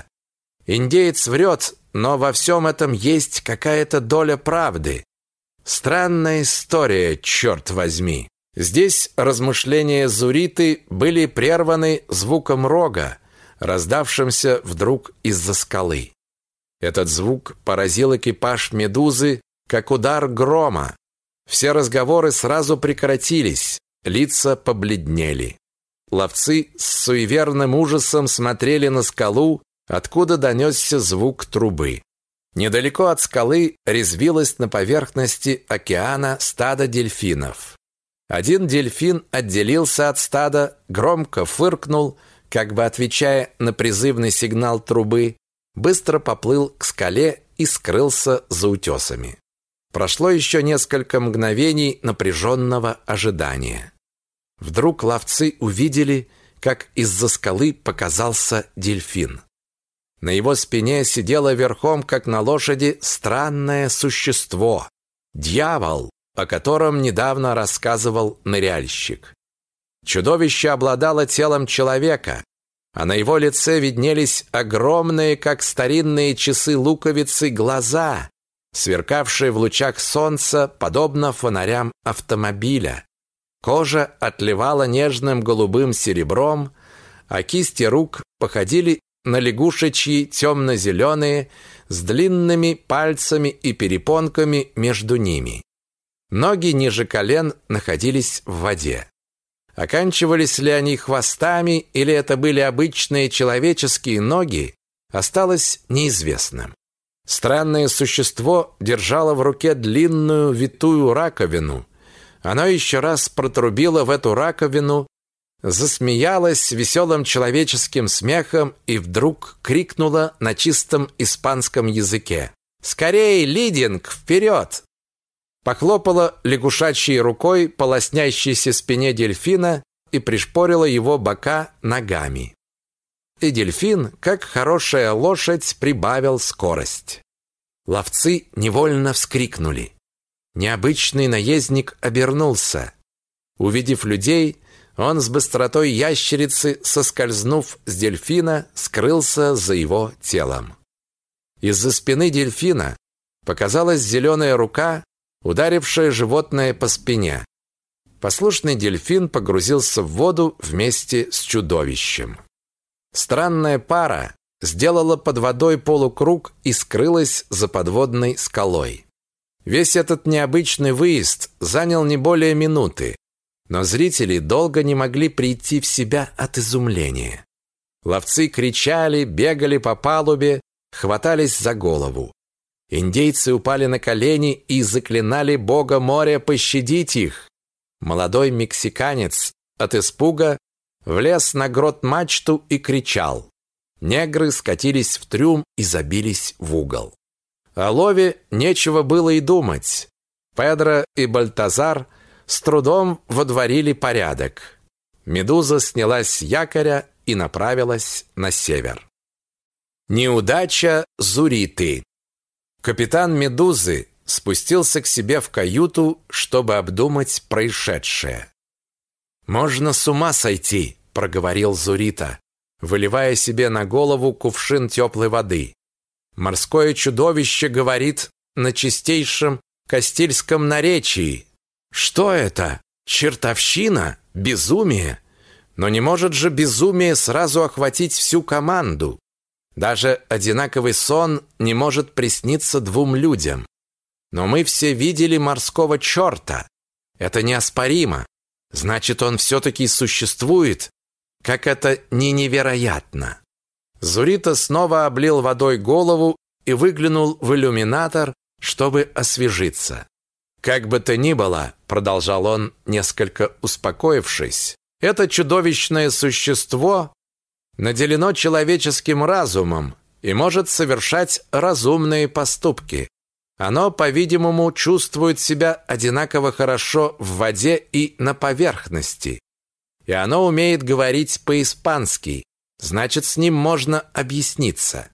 Индеец врет, но во всем этом есть какая-то доля правды. Странная история, черт возьми. Здесь размышления Зуриты были прерваны звуком рога, раздавшимся вдруг из-за скалы. Этот звук поразил экипаж «Медузы», как удар грома. Все разговоры сразу прекратились, лица побледнели. Ловцы с суеверным ужасом смотрели на скалу, откуда донесся звук трубы. Недалеко от скалы резвилось на поверхности океана стадо дельфинов. Один дельфин отделился от стада, громко фыркнул, как бы отвечая на призывный сигнал трубы, быстро поплыл к скале и скрылся за утесами. Прошло еще несколько мгновений напряженного ожидания. Вдруг ловцы увидели, как из-за скалы показался дельфин. На его спине сидело верхом, как на лошади, странное существо – дьявол, о котором недавно рассказывал ныряльщик. Чудовище обладало телом человека, а на его лице виднелись огромные, как старинные часы луковицы, глаза, сверкавшие в лучах солнца, подобно фонарям автомобиля. Кожа отливала нежным голубым серебром, а кисти рук походили на лягушечьи темно-зеленые, с длинными пальцами и перепонками между ними. Ноги ниже колен находились в воде. Оканчивались ли они хвостами, или это были обычные человеческие ноги, осталось неизвестным. Странное существо держало в руке длинную витую раковину. Оно еще раз протрубило в эту раковину, засмеялось веселым человеческим смехом и вдруг крикнуло на чистом испанском языке: «Скорей, Лидинг, вперед!» Похлопала лягушачьей рукой по лоснящейся спине дельфина и пришпорила его бока ногами. И дельфин, как хорошая лошадь, прибавил скорость. Ловцы невольно вскрикнули. Необычный наездник обернулся. Увидев людей, он с быстротой ящерицы, соскользнув с дельфина, скрылся за его телом. Из-за спины дельфина показалась зеленая рука, ударившая животное по спине. Послушный дельфин погрузился в воду вместе с чудовищем. Странная пара сделала под водой полукруг и скрылась за подводной скалой. Весь этот необычный выезд занял не более минуты, но зрители долго не могли прийти в себя от изумления. Ловцы кричали, бегали по палубе, хватались за голову. Индейцы упали на колени и заклинали бога моря пощадить их. Молодой мексиканец от испуга влез на грот-мачту и кричал. Негры скатились в трюм и забились в угол. О лове нечего было и думать. Педро и Бальтазар с трудом водворили порядок. Медуза снялась с якоря и направилась на север. Неудача Зуриты. Капитан Медузы спустился к себе в каюту, чтобы обдумать происшедшее. «Можно с ума сойти», — проговорил Зурита, выливая себе на голову кувшин теплой воды. «Морское чудовище говорит на чистейшем кастильском наречии. Что это? Чертовщина? Безумие? Но не может же безумие сразу охватить всю команду. Даже одинаковый сон не может присниться двум людям. Но мы все видели морского черта. Это неоспоримо. Значит, он все-таки существует. Как это не невероятно!» Зурита снова облил водой голову и выглянул в иллюминатор, чтобы освежиться. «Как бы то ни было», — продолжал он, несколько успокоившись, «это чудовищное существо наделено человеческим разумом и может совершать разумные поступки. Оно, по-видимому, чувствует себя одинаково хорошо в воде и на поверхности. И оно умеет говорить по-испански, значит, с ним можно объясниться.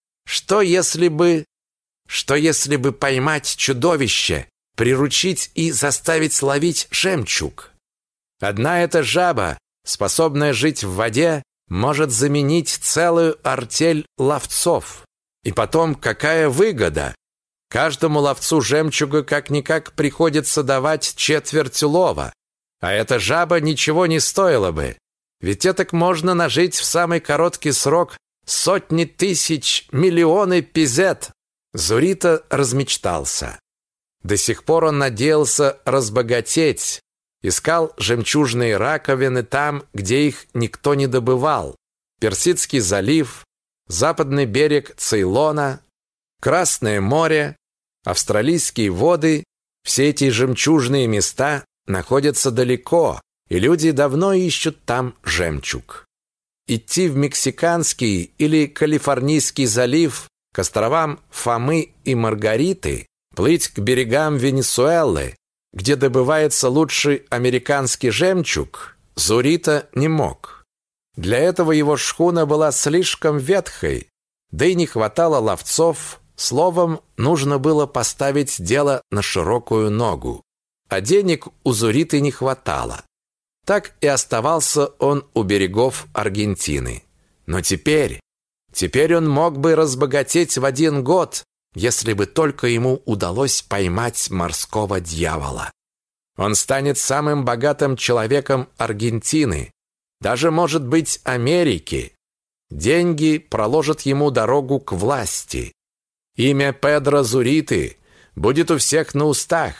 Что если бы... Что если бы поймать чудовище, приручить и заставить ловить жемчуг? Одна эта жаба, способная жить в воде, может заменить целую артель ловцов. И потом, какая выгода? Каждому ловцу жемчуга как-никак приходится давать четверть улова. А эта жаба ничего не стоила бы. Ведь этак можно нажить в самый короткий срок сотни тысяч, миллионы пизет. Зурита размечтался. До сих пор он надеялся разбогатеть. Искал жемчужные раковины там, где их никто не добывал. Персидский залив, западный берег Цейлона, Красное море, австралийские воды. Все эти жемчужные места находятся далеко, и люди давно ищут там жемчуг. Идти в Мексиканский или Калифорнийский залив, к островам Фомы и Маргариты, плыть к берегам Венесуэлы, где добывается лучший американский жемчуг, Зурита не мог. Для этого его шхуна была слишком ветхой, да и не хватало ловцов. Словом, нужно было поставить дело на широкую ногу. А денег у Зуриты не хватало. Так и оставался он у берегов Аргентины. Но теперь, теперь он мог бы разбогатеть в один год, если бы только ему удалось поймать морского дьявола. Он станет самым богатым человеком Аргентины, даже, может быть, Америки. Деньги проложат ему дорогу к власти. Имя Педро Зуриты будет у всех на устах.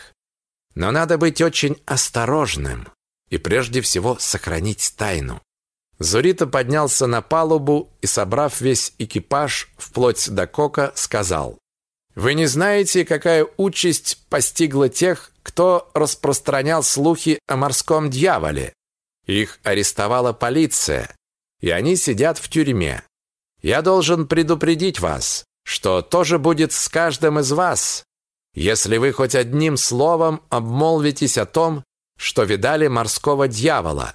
Но надо быть очень осторожным и прежде всего сохранить тайну. Зурита поднялся на палубу и, собрав весь экипаж вплоть до Кока, сказал: «Вы не знаете, какая участь постигла тех, кто распространял слухи о морском дьяволе? Их арестовала полиция, и они сидят в тюрьме. Я должен предупредить вас, что тоже будет с каждым из вас, если вы хоть одним словом обмолвитесь о том, что видали морского дьявола.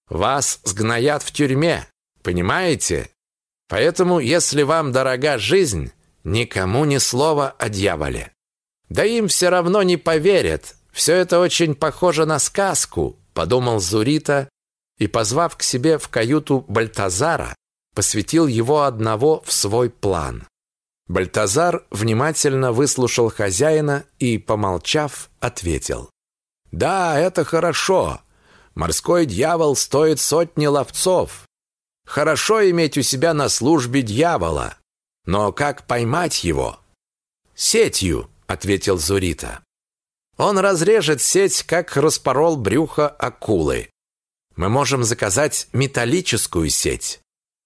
Вас сгноят в тюрьме, понимаете? Поэтому, если вам дорога жизнь, никому ни слова о дьяволе. Да им все равно не поверят. Все это очень похоже на сказку», – подумал Зурита и, позвав к себе в каюту Бальтазара, посвятил его одного в свой план. Бальтазар внимательно выслушал хозяина и, помолчав, ответил: «Да, это хорошо. Морской дьявол стоит сотни ловцов. Хорошо иметь у себя на службе дьявола. Но как поймать его?» «Сетью», — ответил Зурита. «Он разрежет сеть, как распорол брюхо акулы. Мы можем заказать металлическую сеть.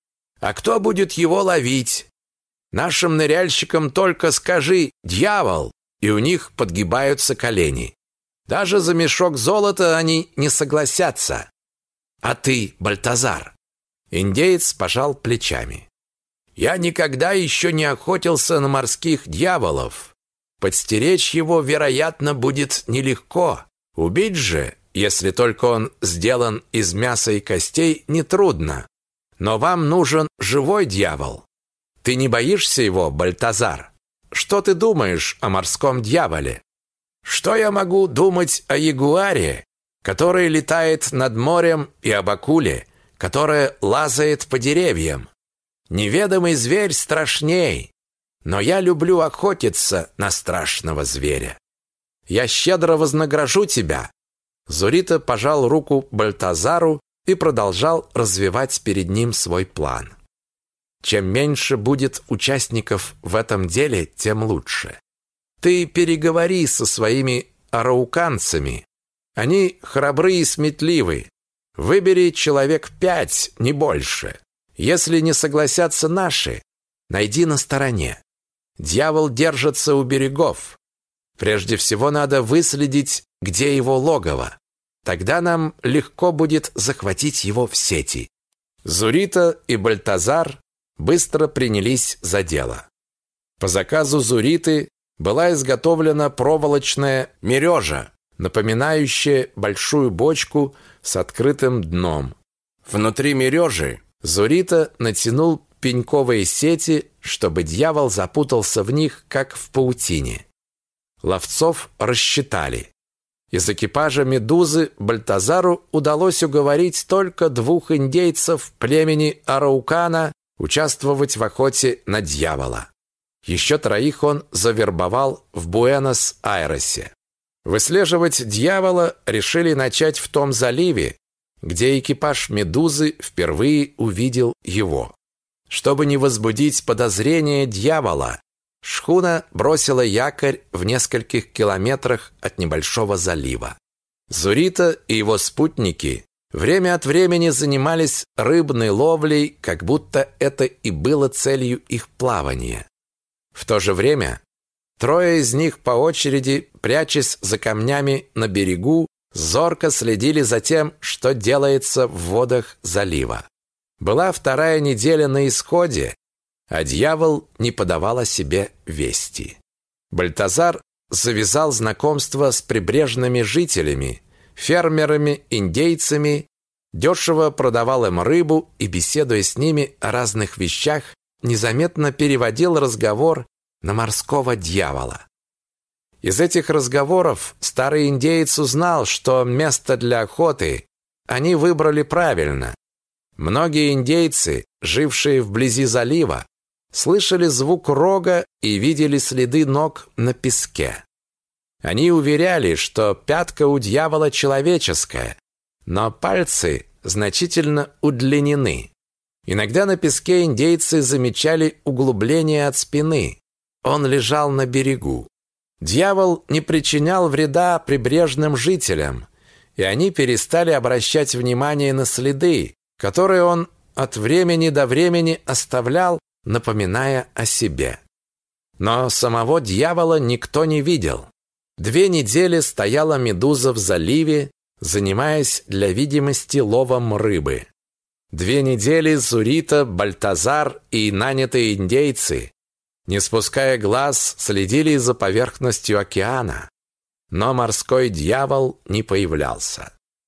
А кто будет его ловить? Нашим ныряльщикам только скажи «дьявол», и у них подгибаются колени. Даже за мешок золота они не согласятся. А ты, Бальтазар?» Индеец пожал плечами. «Я никогда еще не охотился на морских дьяволов. Подстеречь его, вероятно, будет нелегко. Убить же, если только он сделан из мяса и костей, нетрудно. Но вам нужен живой дьявол. Ты не боишься его, Бальтазар? Что ты думаешь о морском дьяволе?» «Что я могу думать о ягуаре, который летает над морем, и об акуле, которая лазает по деревьям? Неведомый зверь страшней, но я люблю охотиться на страшного зверя. Я щедро вознагражу тебя». Зурита пожал руку Бальтазару и продолжал развивать перед ним свой план. «Чем меньше будет участников в этом деле, тем лучше. Ты переговори со своими арауканцами. Они храбры и сметливы. Выбери человек пять, не больше. Если не согласятся наши, найди на стороне. Дьявол держится у берегов. Прежде всего надо выследить, где его логово. Тогда нам легко будет захватить его в сети». Зурита и Бальтазар быстро принялись за дело. По заказу Зуриты была изготовлена проволочная мережа, напоминающая большую бочку с открытым дном. Внутри мережи Зурита натянул пеньковые сети, чтобы дьявол запутался в них, как в паутине. Ловцов рассчитали. Из экипажа «Медузы» Бальтазару удалось уговорить только двух индейцев племени Араукана участвовать в охоте на дьявола. Еще троих он завербовал в Буэнос-Айресе. Выслеживать дьявола решили начать в том заливе, где экипаж «Медузы» впервые увидел его. Чтобы не возбудить подозрения дьявола, шхуна бросила якорь в нескольких километрах от небольшого залива. Зурита и его спутники время от времени занимались рыбной ловлей, как будто это и было целью их плавания. В то же время трое из них по очереди, прячась за камнями на берегу, зорко следили за тем, что делается в водах залива. Была вторая неделя на исходе, а дьявол не подавал о себе вести. Бальтазар завязал знакомство с прибрежными жителями, фермерами, индейцами, дешево продавал им рыбу и, беседуя с ними о разных вещах, незаметно переводил разговор на морского дьявола. Из этих разговоров старый индеец узнал, что место для охоты они выбрали правильно. Многие индейцы, жившие вблизи залива, слышали звук рога и видели следы ног на песке. Они уверяли, что пятка у дьявола человеческая, но пальцы значительно удлинены. Иногда на песке индейцы замечали углубление от спины. Он лежал на берегу. Дьявол не причинял вреда прибрежным жителям, и они перестали обращать внимание на следы, которые он от времени до времени оставлял, напоминая о себе. Но самого дьявола никто не видел. Две недели стояла медуза в заливе, занимаясь для видимости ловом рыбы. Две недели Зурита, Бальтазар и нанятые индейцы, не спуская глаз, следили за поверхностью океана, но морской дьявол не появлялся.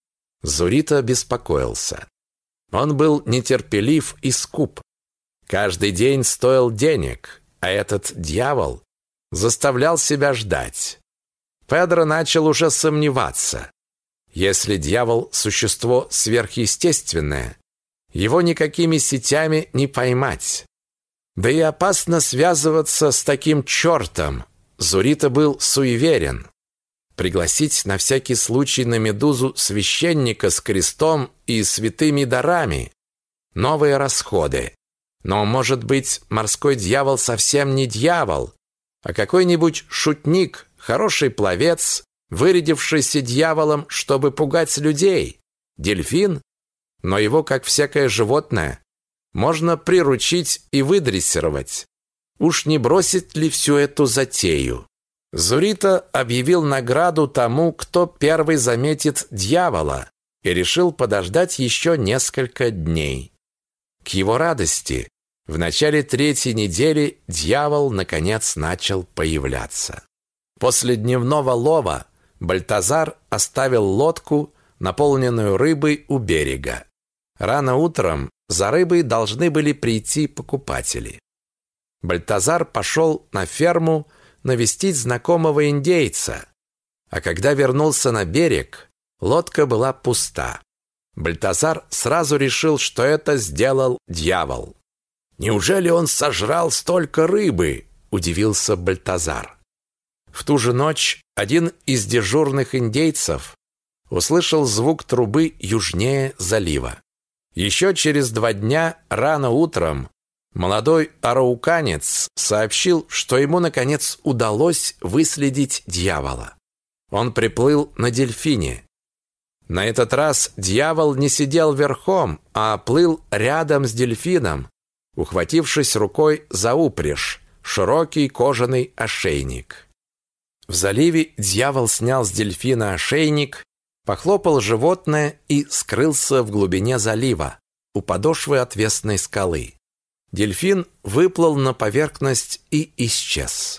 Зурита беспокоился. Он был нетерпелив и скуп. Каждый день стоил денег, а этот дьявол заставлял себя ждать. Педро начал уже сомневаться. Если дьявол – существо сверхъестественное, его никакими сетями не поймать. Да и опасно связываться с таким чертом. Зурита был суеверен. Пригласить на всякий случай на медузу священника с крестом и святыми дарами. Новые расходы. Но, может быть, морской дьявол совсем не дьявол, а какой-нибудь шутник, хороший пловец, вырядившийся дьяволом, чтобы пугать людей. Дельфин? Но его, как всякое животное, можно приручить и выдрессировать. Уж не бросит ли всю эту затею? Зурита объявил награду тому, кто первый заметит дьявола, и решил подождать еще несколько дней. К его радости, в начале третьей недели дьявол, наконец, начал появляться. После дневного лова Бальтазар оставил лодку, наполненную рыбой, у берега. Рано утром за рыбой должны были прийти покупатели. Бальтазар пошел на ферму навестить знакомого индейца, а когда вернулся на берег, лодка была пуста. Бальтазар сразу решил, что это сделал дьявол. «Неужели он сожрал столько рыбы?» – удивился Бальтазар. В ту же ночь один из дежурных индейцев услышал звук трубы южнее залива. Еще через два дня рано утром молодой арауканец сообщил, что ему, наконец, удалось выследить дьявола. Он приплыл на дельфине. На этот раз дьявол не сидел верхом, а плыл рядом с дельфином, ухватившись рукой за упряжь, широкий кожаный ошейник. В заливе дьявол снял с дельфина ошейник, похлопал животное и скрылся в глубине залива, у подошвы отвесной скалы. Дельфин выплыл на поверхность и исчез.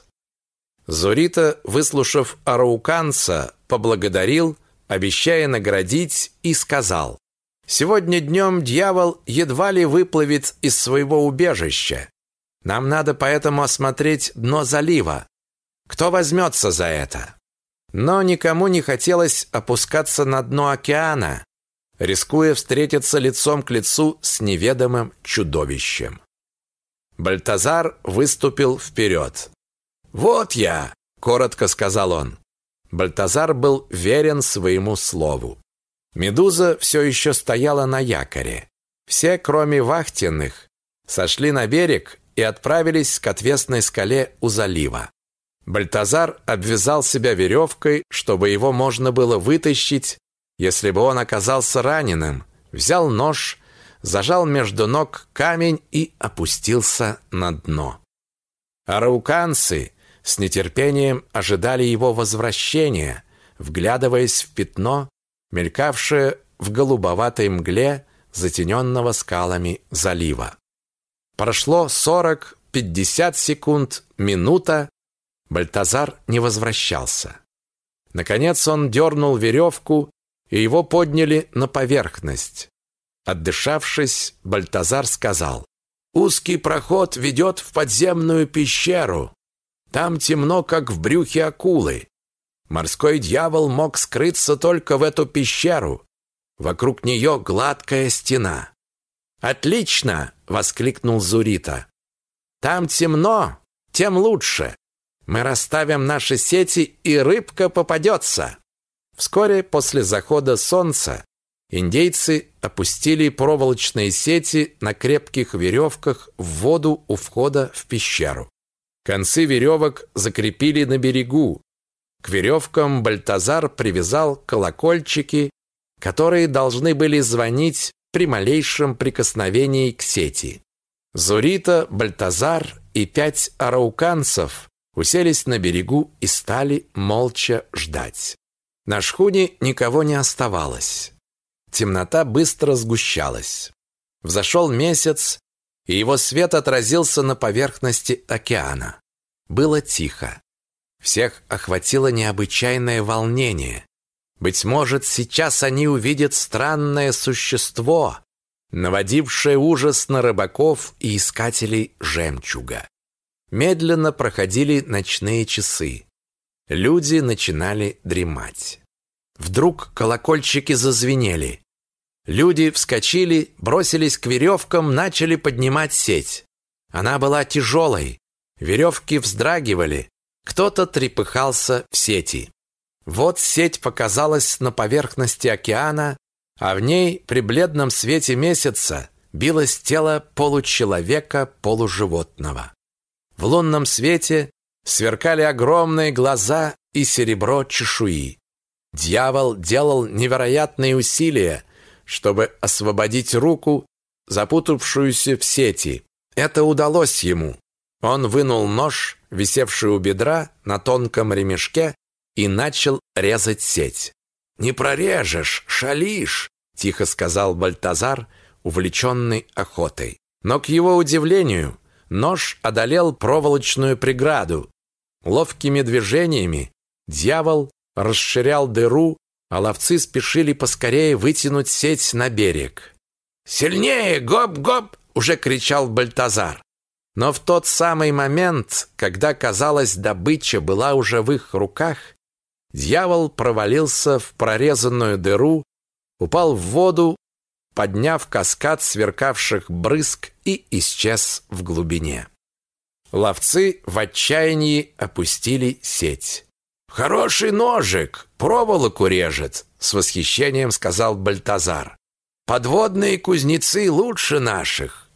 Зурита, выслушав арауканца, поблагодарил, обещая наградить, и сказал: «Сегодня днем дьявол едва ли выплывет из своего убежища. Нам надо поэтому осмотреть дно залива. Кто возьмется за это?» Но никому не хотелось опускаться на дно океана, рискуя встретиться лицом к лицу с неведомым чудовищем. Бальтазар выступил вперед. «Вот я!» – коротко сказал он. Бальтазар был верен своему слову. Медуза все еще стояла на якоре. Все, кроме вахтенных, сошли на берег и отправились к отвесной скале у залива. Бальтазар обвязал себя веревкой, чтобы его можно было вытащить, если бы он оказался раненым, взял нож, зажал между ног камень и опустился на дно. Арауканцы с нетерпением ожидали его возвращения, вглядываясь в пятно, мелькавшее в голубоватой мгле затененного скалами залива. Прошло сорок-пятьдесят секунд, минута, Бальтазар не возвращался. Наконец он дернул веревку, и его подняли на поверхность. Отдышавшись, Бальтазар сказал: «Узкий проход ведет в подземную пещеру. Там темно, как в брюхе акулы. Морской дьявол мог скрыться только в эту пещеру. Вокруг нее гладкая стена. «Отлично!» — воскликнул Зурита. «Там темно, тем лучше. Мы расставим наши сети, и рыбка попадется». Вскоре после захода солнца индейцы опустили проволочные сети на крепких веревках в воду у входа в пещеру. Концы веревок закрепили на берегу. К веревкам Бальтазар привязал колокольчики, которые должны были звонить при малейшем прикосновении к сети. Зурита, Бальтазар и пять арауканцев уселись на берегу и стали молча ждать. На шхуне никого не оставалось. Темнота быстро сгущалась. Взошел месяц, и его свет отразился на поверхности океана. Было тихо. Всех охватило необычайное волнение. Быть может, сейчас они увидят странное существо, наводившее ужас на рыбаков и искателей жемчуга. Медленно проходили ночные часы. Люди начинали дремать. Вдруг колокольчики зазвенели. Люди вскочили, бросились к веревкам, начали поднимать сеть. Она была тяжелой, веревки вздрагивали, кто-то трепыхался в сети. Вот сеть показалась на поверхности океана, а в ней при бледном свете месяца билось тело получеловека-полуживотного. В лунном свете сверкали огромные глаза и серебро чешуи. Дьявол делал невероятные усилия, чтобы освободить руку, запутавшуюся в сети. Это удалось ему. Он вынул нож, висевший у бедра на тонком ремешке, и начал резать сеть. «Не прорежешь, шалишь», — тихо сказал Бальтазар, увлеченный охотой. Но, к его удивлению, нож одолел проволочную преграду. Ловкими движениями дьявол расширял дыру, а ловцы спешили поскорее вытянуть сеть на берег. «Сильнее! Гоп-гоп!» — уже кричал Бальтазар. Но в тот самый момент, когда, казалось, добыча была уже в их руках, дьявол провалился в прорезанную дыру, упал в воду, подняв каскад сверкавших брызг, и исчез в глубине. Ловцы в отчаянии опустили сеть. «Хороший ножик, проволоку режет», — с восхищением сказал Бальтазар. «Подводные кузнецы лучше наших».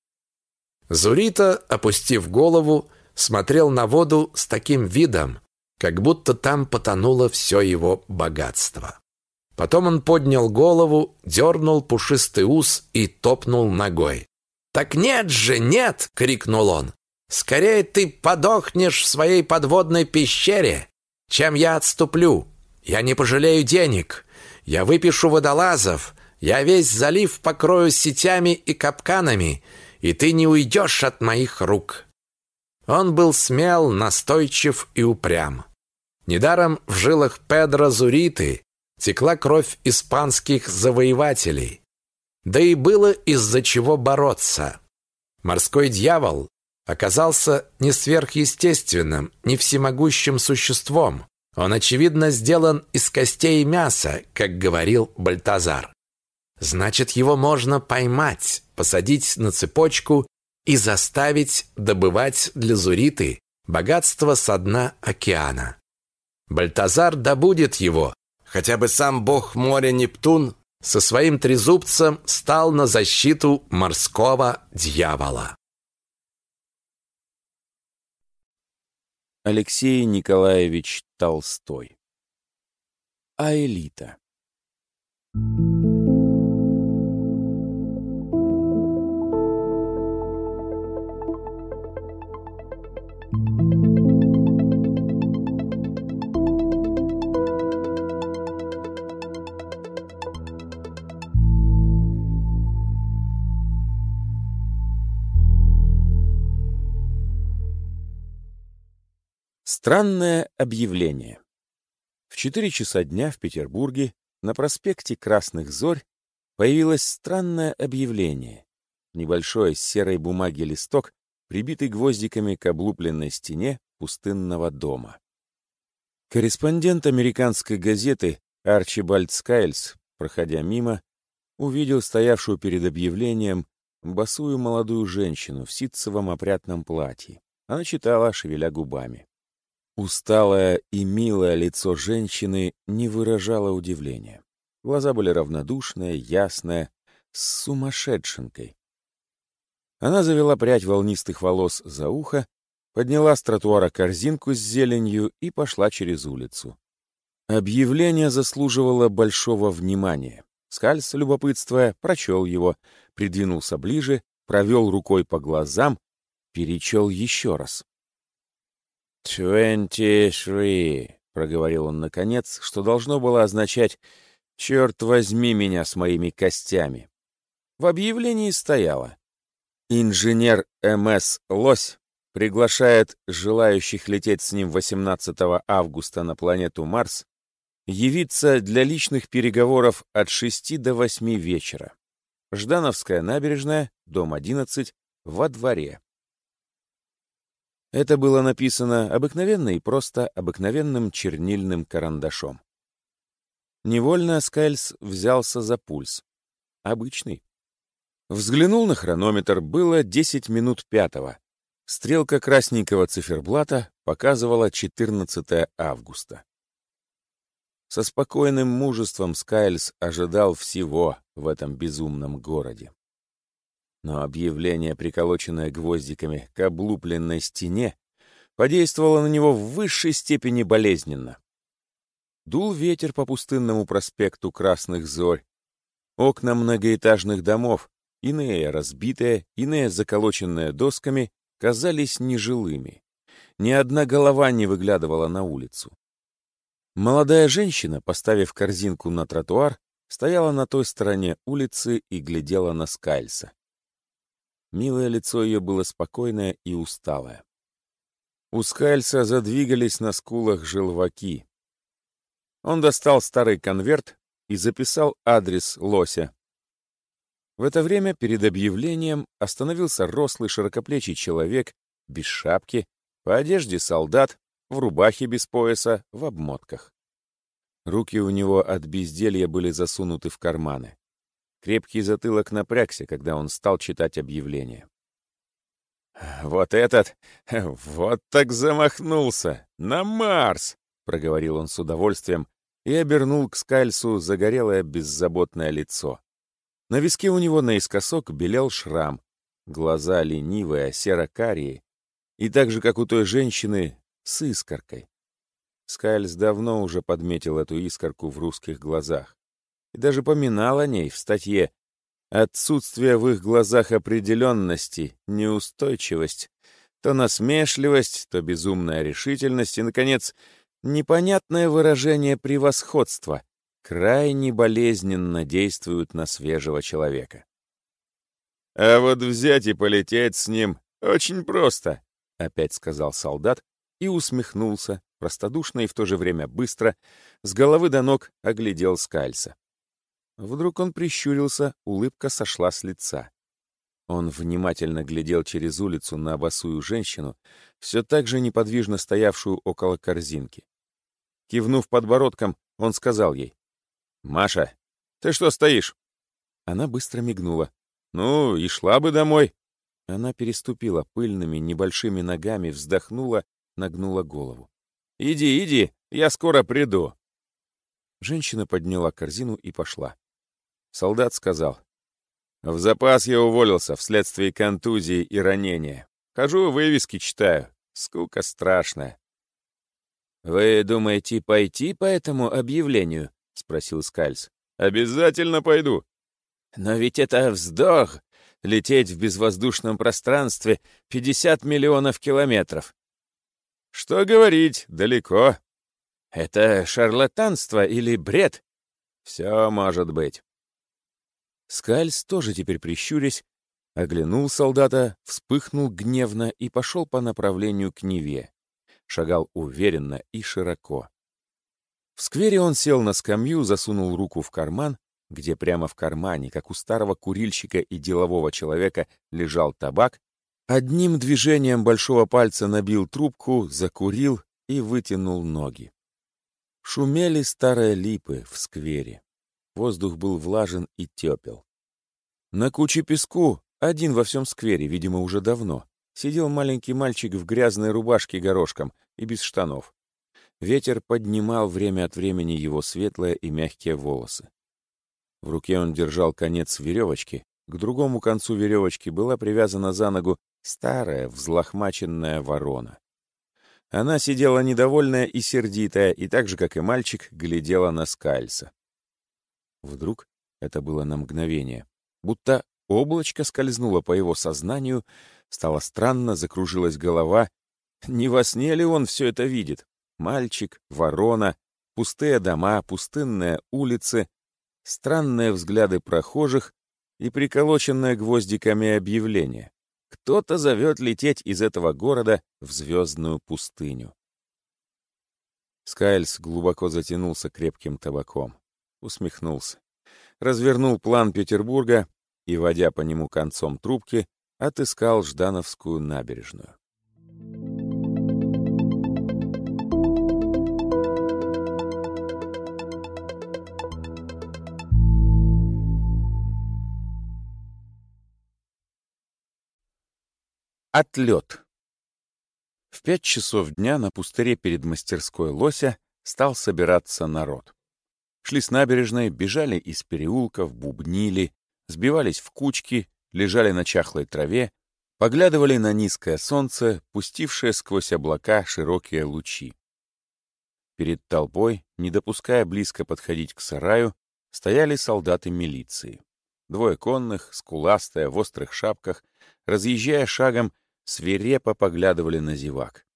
Зурита, опустив голову, смотрел на воду с таким видом, как будто там потонуло все его богатство. Потом он поднял голову, дернул пушистый ус и топнул ногой. «Так нет же, нет!» — крикнул он. «Скорее ты подохнешь в своей подводной пещере, чем я отступлю. Я не пожалею денег. Я выпишу водолазов. Я весь залив покрою сетями и капканами, и ты не уйдешь от моих рук». Он был смел, настойчив и упрям. Недаром в жилах Педро Зуриты текла кровь испанских завоевателей. Да и было из-за чего бороться. Морской дьявол оказался не сверхъестественным, не всемогущим существом. Он, очевидно, сделан из костей и мяса, как говорил Бальтазар. Значит, его можно поймать, посадить на цепочку и заставить добывать для Зуриты богатство со дна океана. Бальтазар добудет его, хотя бы сам бог моря Нептун со своим трезубцем стал на защиту морского дьявола. Алексей Николаевич Толстой. Аэлита. Странное объявление. В четыре часа дня в Петербурге на проспекте Красных Зорь появилось странное объявление. Небольшой с серой бумаги листок, прибитый гвоздиками к облупленной стене пустынного дома. Корреспондент американской газеты Арчибальд Скайльс, проходя мимо, увидел стоявшую перед объявлением босую молодую женщину в ситцевом опрятном платье. Она читала, шевеля губами. Усталое и милое лицо женщины не выражало удивления. Глаза были равнодушные, ясные, с сумасшедшенкой. Она завела прядь волнистых волос за ухо, подняла с тротуара корзинку с зеленью и пошла через улицу. Объявление заслуживало большого внимания. Скальс, любопытствуя, прочел его, придвинулся ближе, провел рукой по глазам, перечел еще раз. «Twenty three», — проговорил он наконец, что должно было означать «Черт возьми меня с моими костями». В объявлении стояло: инженер эм эс Лось приглашает желающих лететь с ним восемнадцатого августа на планету Марс явиться для личных переговоров от шести до восьми вечера. Ждановская набережная, дом одиннадцать, во дворе. Это было написано обыкновенно и просто обыкновенным чернильным карандашом. Невольно Скальс взялся за пульс. Обычный. Взглянул на хронометр, было десять минут пятого. Стрелка красненького циферблата показывала четырнадцатое августа. Со спокойным мужеством Скайльс ожидал всего в этом безумном городе. Но объявление, приколоченное гвоздиками к облупленной стене, подействовало на него в высшей степени болезненно. Дул ветер по пустынному проспекту Красных Зорь. Окна многоэтажных домов, иные разбитые, иные заколоченные досками, казались нежилыми. Ни одна голова не выглядывала на улицу. Молодая женщина, поставив корзинку на тротуар, стояла на той стороне улицы и глядела на Скайльса. Милое лицо ее было спокойное и усталое. У Скайльса задвигались на скулах желваки. Он достал старый конверт и записал адрес Лося. В это время перед объявлением остановился рослый широкоплечий человек без шапки, по одежде солдат, в рубахе без пояса, в обмотках. Руки у него от безделья были засунуты в карманы. Крепкий затылок напрягся, когда он стал читать объявление. «Вот этот, вот так замахнулся! На Марс!» — проговорил он с удовольствием и обернул к Скайльсу загорелое беззаботное лицо. На виске у него наискосок белел шрам, глаза ленивые, серо-карие, и так же, как у той женщины, с искоркой. Скайльс давно уже подметил эту искорку в русских глазах и даже поминал о ней в статье «Отсутствие в их глазах определенности, неустойчивость, то насмешливость, то безумная решительность и, наконец, непонятное выражение превосходства крайне болезненно действуют на свежего человека». «А вот взять и полететь с ним очень просто», — опять сказал солдат и усмехнулся, простодушно и в то же время быстро, с головы до ног оглядел Скайльса. Вдруг он прищурился, улыбка сошла с лица. Он внимательно глядел через улицу на босую женщину, все так же неподвижно стоявшую около корзинки. Кивнув подбородком, он сказал ей: «Маша, ты что стоишь?» Она быстро мигнула. «Ну, и шла бы домой». Она переступила пыльными небольшими ногами, вздохнула, нагнула голову. «Иди, иди, я скоро приду». Женщина подняла корзину и пошла. Солдат сказал: «В запас я уволился вследствие контузии и ранения. Хожу, вывески читаю. Скука страшная». «Вы думаете пойти по этому объявлению?» — спросил Скайльс. «Обязательно пойду». «Но ведь это вздох — лететь в безвоздушном пространстве пятьдесят миллионов километров». «Что говорить, далеко». «Это шарлатанство или бред?» «Все может быть». Скайльс, тоже теперь прищурясь, оглянул солдата, вспыхнул гневно и пошел по направлению к Неве. Шагал уверенно и широко. В сквере он сел на скамью, засунул руку в карман, где прямо в кармане, как у старого курильщика и делового человека, лежал табак, одним движением большого пальца набил трубку, закурил и вытянул ноги. Шумели старые липы в сквере. Воздух был влажен и тепел. На куче песку Один во всем сквере, видимо, уже давно. Сидел маленький мальчик в грязной рубашке горошком и без штанов. Ветер поднимал время от времени его светлые и мягкие волосы. В руке он держал конец веревочки, к другому концу веревочки была привязана за ногу старая взлохмаченная ворона. Она сидела недовольная и сердитая, и так же, как и мальчик, глядела на Скайльса. Вдруг, это было на мгновение, будто облачко скользнуло по его сознанию, стало странно, закружилась голова. Не во сне ли он все это видит? Мальчик, ворона, пустые дома, пустынные улицы, странные взгляды прохожих и приколоченное гвоздиками объявление. Кто-то зовет лететь из этого города в звездную пустыню. Скайльс глубоко затянулся крепким табаком, усмехнулся, развернул план Петербурга и, водя по нему концом трубки, отыскал Ждановскую набережную. Отлет. В пять часов дня на пустыре перед мастерской Лося стал собираться народ. Шли с набережной, бежали из переулков, бубнили, сбивались в кучки, лежали на чахлой траве, поглядывали на низкое солнце, пустившее сквозь облака широкие лучи. Перед толпой, не допуская близко подходить к сараю, стояли солдаты милиции. Двое конных, скуластые, в острых шапках, разъезжая шагом, свирепо поглядывали на зевак.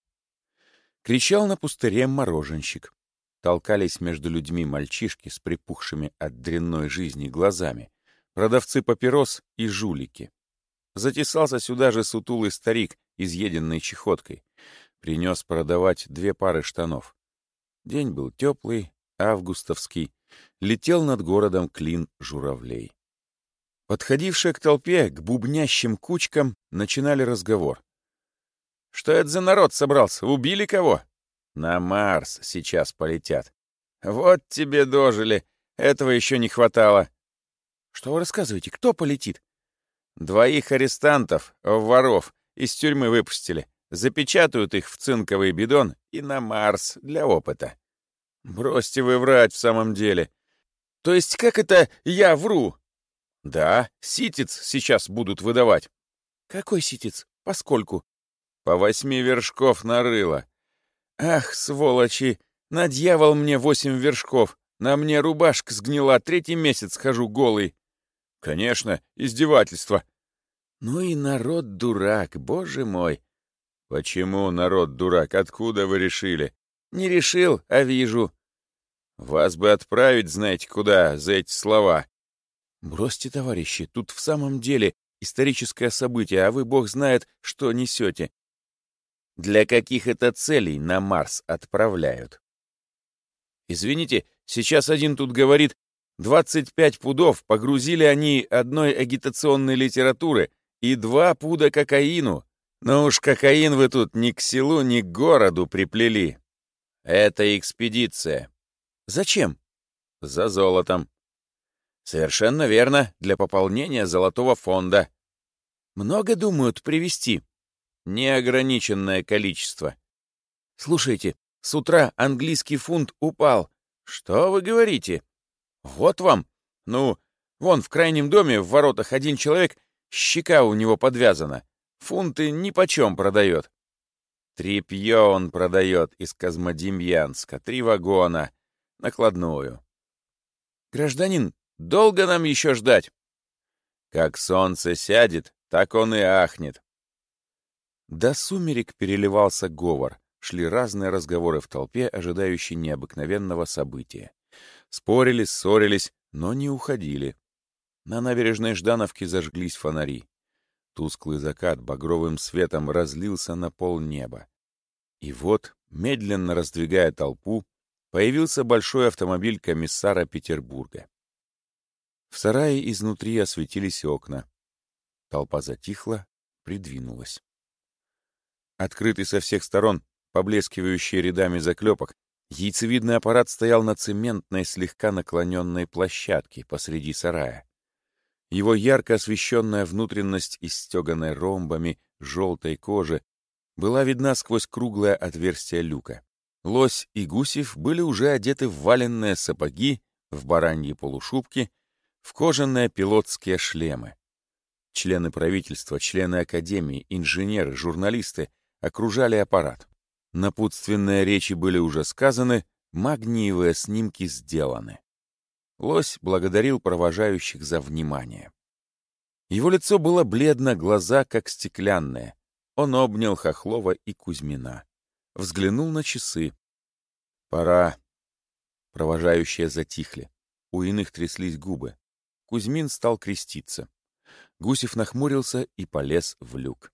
Кричал на пустыре мороженщик. Толкались между людьми мальчишки с припухшими от дрянной жизни глазами, продавцы папирос и жулики. Затесался сюда же сутулый старик, изъеденный чехоткой. Принес продавать две пары штанов. День был теплый, августовский. Летел над городом клин журавлей. Подходившие к толпе, к бубнящим кучкам, начинали разговор. «Что это за народ собрался? Убили кого?» «На Марс сейчас полетят». «Вот тебе дожили. Этого еще не хватало». «Что вы рассказываете? Кто полетит?» «Двоих арестантов, воров, из тюрьмы выпустили. Запечатают их в цинковый бидон и на Марс для опыта». «Бросьте вы врать в самом деле». «То есть как это я вру?» «Да, ситец сейчас будут выдавать». «Какой ситец? Поскольку?» «По восьми вершков нарыло». «Ах, сволочи! На дьявол мне восемь вершков! На мне рубашка сгнила, третий месяц хожу голый». «Конечно, издевательство». «Ну и народ дурак, боже мой». «Почему народ дурак? Откуда вы решили?» «Не решил, а вижу». «Вас бы отправить, знаете куда, за эти слова». «Бросьте, товарищи, тут в самом деле историческое событие, а вы, бог знает, что несете». «Для каких это целей на Марс отправляют?» «Извините, сейчас один тут говорит, двадцать пять пудов погрузили они одной агитационной литературы и два пуда кокаину. Ну уж кокаин вы тут ни к селу, ни к городу приплели. Это экспедиция». «Зачем?» «За золотом». «Совершенно верно, для пополнения золотого фонда». «Много думают привезти?» «Неограниченное количество». «Слушайте, с утра английский фунт упал». «Что вы говорите?» «Вот вам. Ну, вон в крайнем доме в воротах один человек, щека у него подвязана. Фунты нипочем продает». «Трепье он продает из Козмодемьянска, три вагона, накладную». «Гражданин, долго нам еще ждать?» «Как солнце сядет, так он и ахнет». До сумерек переливался говор, шли разные разговоры в толпе, ожидающей необыкновенного события. Спорили, ссорились, но не уходили. На набережной Ждановки зажглись фонари. Тусклый закат багровым светом разлился на полнеба. И вот, медленно раздвигая толпу, появился большой автомобиль комиссара Петербурга. В сарае изнутри осветились окна. Толпа затихла, придвинулась. Открытый со всех сторон, поблескивающий рядами заклепок, яйцевидный аппарат стоял на цементной, слегка наклоненной площадке посреди сарая. Его ярко освещенная внутренность, истеганная ромбами желтой кожи, была видна сквозь круглое отверстие люка. Лось и Гусев были уже одеты в валенные сапоги, в бараньи полушубки, в кожаные пилотские шлемы. Члены правительства, члены академии, инженеры, журналисты окружали аппарат. Напутственные речи были уже сказаны, магниевые снимки сделаны. Лось благодарил провожающих за внимание. Его лицо было бледно, глаза как стеклянные. Он обнял Хохлова и Кузьмина. Взглянул на часы. Пора. Провожающие затихли. У иных тряслись губы. Кузьмин стал креститься. Гусев нахмурился и полез в люк.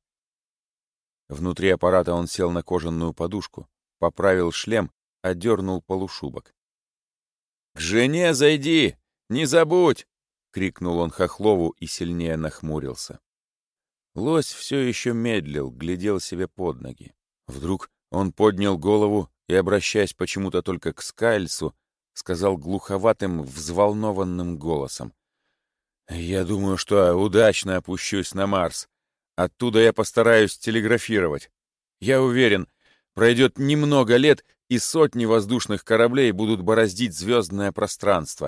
Внутри аппарата он сел на кожаную подушку, поправил шлем, одернул полушубок. — К жене зайди! Не забудь! — крикнул он Хохлову и сильнее нахмурился. Лось все еще медлил, глядел себе под ноги. Вдруг он поднял голову и, обращаясь почему-то только к Скайльсу, сказал глуховатым, взволнованным голосом: «Я думаю, что удачно опущусь на Марс. Оттуда я постараюсь телеграфировать. Я уверен, пройдет немного лет, и сотни воздушных кораблей будут бороздить звездное пространство.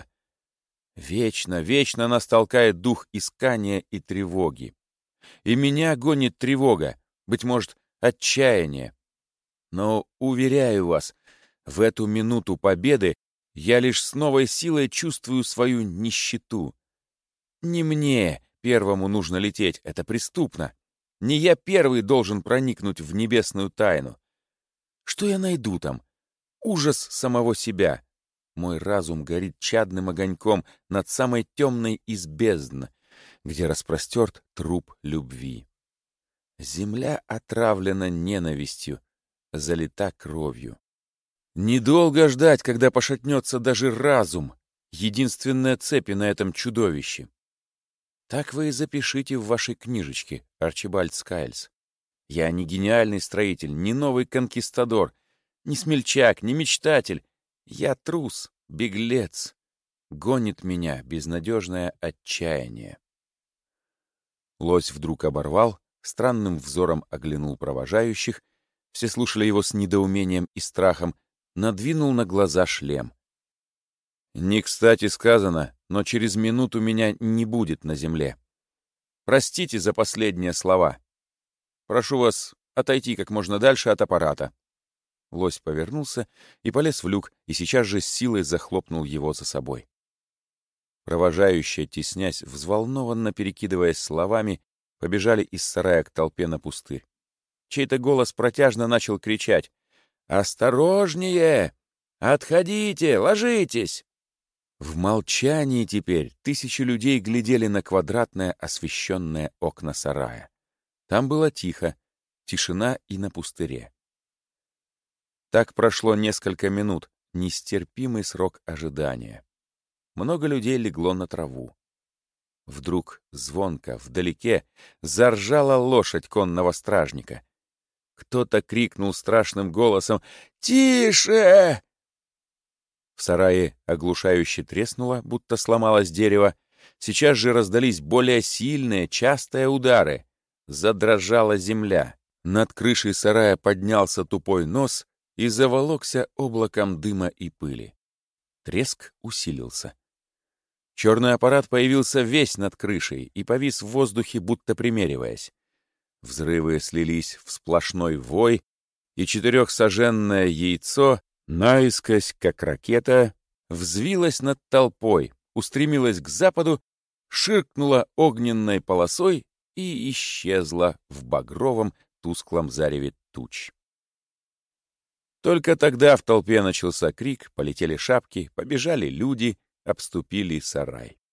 Вечно, вечно нас толкает дух искания и тревоги. И меня гонит тревога, быть может, отчаяние. Но, уверяю вас, в эту минуту победы я лишь с новой силой чувствую свою нищету. Не мне первому нужно лететь, это преступно. Не я первый должен проникнуть в небесную тайну. Что я найду там? Ужас самого себя. Мой разум горит чадным огоньком над самой темной из бездн, где распростерт труп любви. Земля отравлена ненавистью, залита кровью. Недолго ждать, когда пошатнется даже разум, единственная цепь на этом чудовище. Так вы и запишите в вашей книжечке, Арчибальд Скайльс. Я не гениальный строитель, не новый конкистадор, не смельчак, не мечтатель. Я трус, беглец. Гонит меня безнадежное отчаяние. Лось вдруг оборвал, странным взором оглянул провожающих, все слушали его с недоумением и страхом, надвинул на глаза шлем. Не кстати сказано, но через минуту меня не будет на земле. Простите за последние слова. Прошу вас отойти как можно дальше от аппарата. Лось повернулся и полез в люк, и сейчас же с силой захлопнул его за собой. Провожающие, теснясь, взволнованно перекидываясь словами, побежали из сарая к толпе на пустырь. Чей-то голос протяжно начал кричать: «Осторожнее! Отходите! Ложитесь!» В молчании теперь тысячи людей глядели на квадратное освещенное окна сарая. Там было тихо, тишина и на пустыре. Так прошло несколько минут, нестерпимый срок ожидания. Много людей легло на траву. Вдруг звонко, вдалеке, заржала лошадь конного стражника. Кто-то крикнул страшным голосом: «Тише!» В сарае оглушающе треснуло, будто сломалось дерево. Сейчас же раздались более сильные, частые удары. Задрожала земля. Над крышей сарая поднялся тупой нос и заволокся облаком дыма и пыли. Треск усилился. Черный аппарат появился весь над крышей и повис в воздухе, будто примериваясь. Взрывы слились в сплошной вой, и четырехсаженное яйцо, наискось, как ракета, взвилось над толпой, устремилось к западу, ширкнуло огненной полосой и исчезло в багровом тусклом зареве туч. Только тогда в толпе начался крик, полетели шапки, побежали люди, обступили сарай.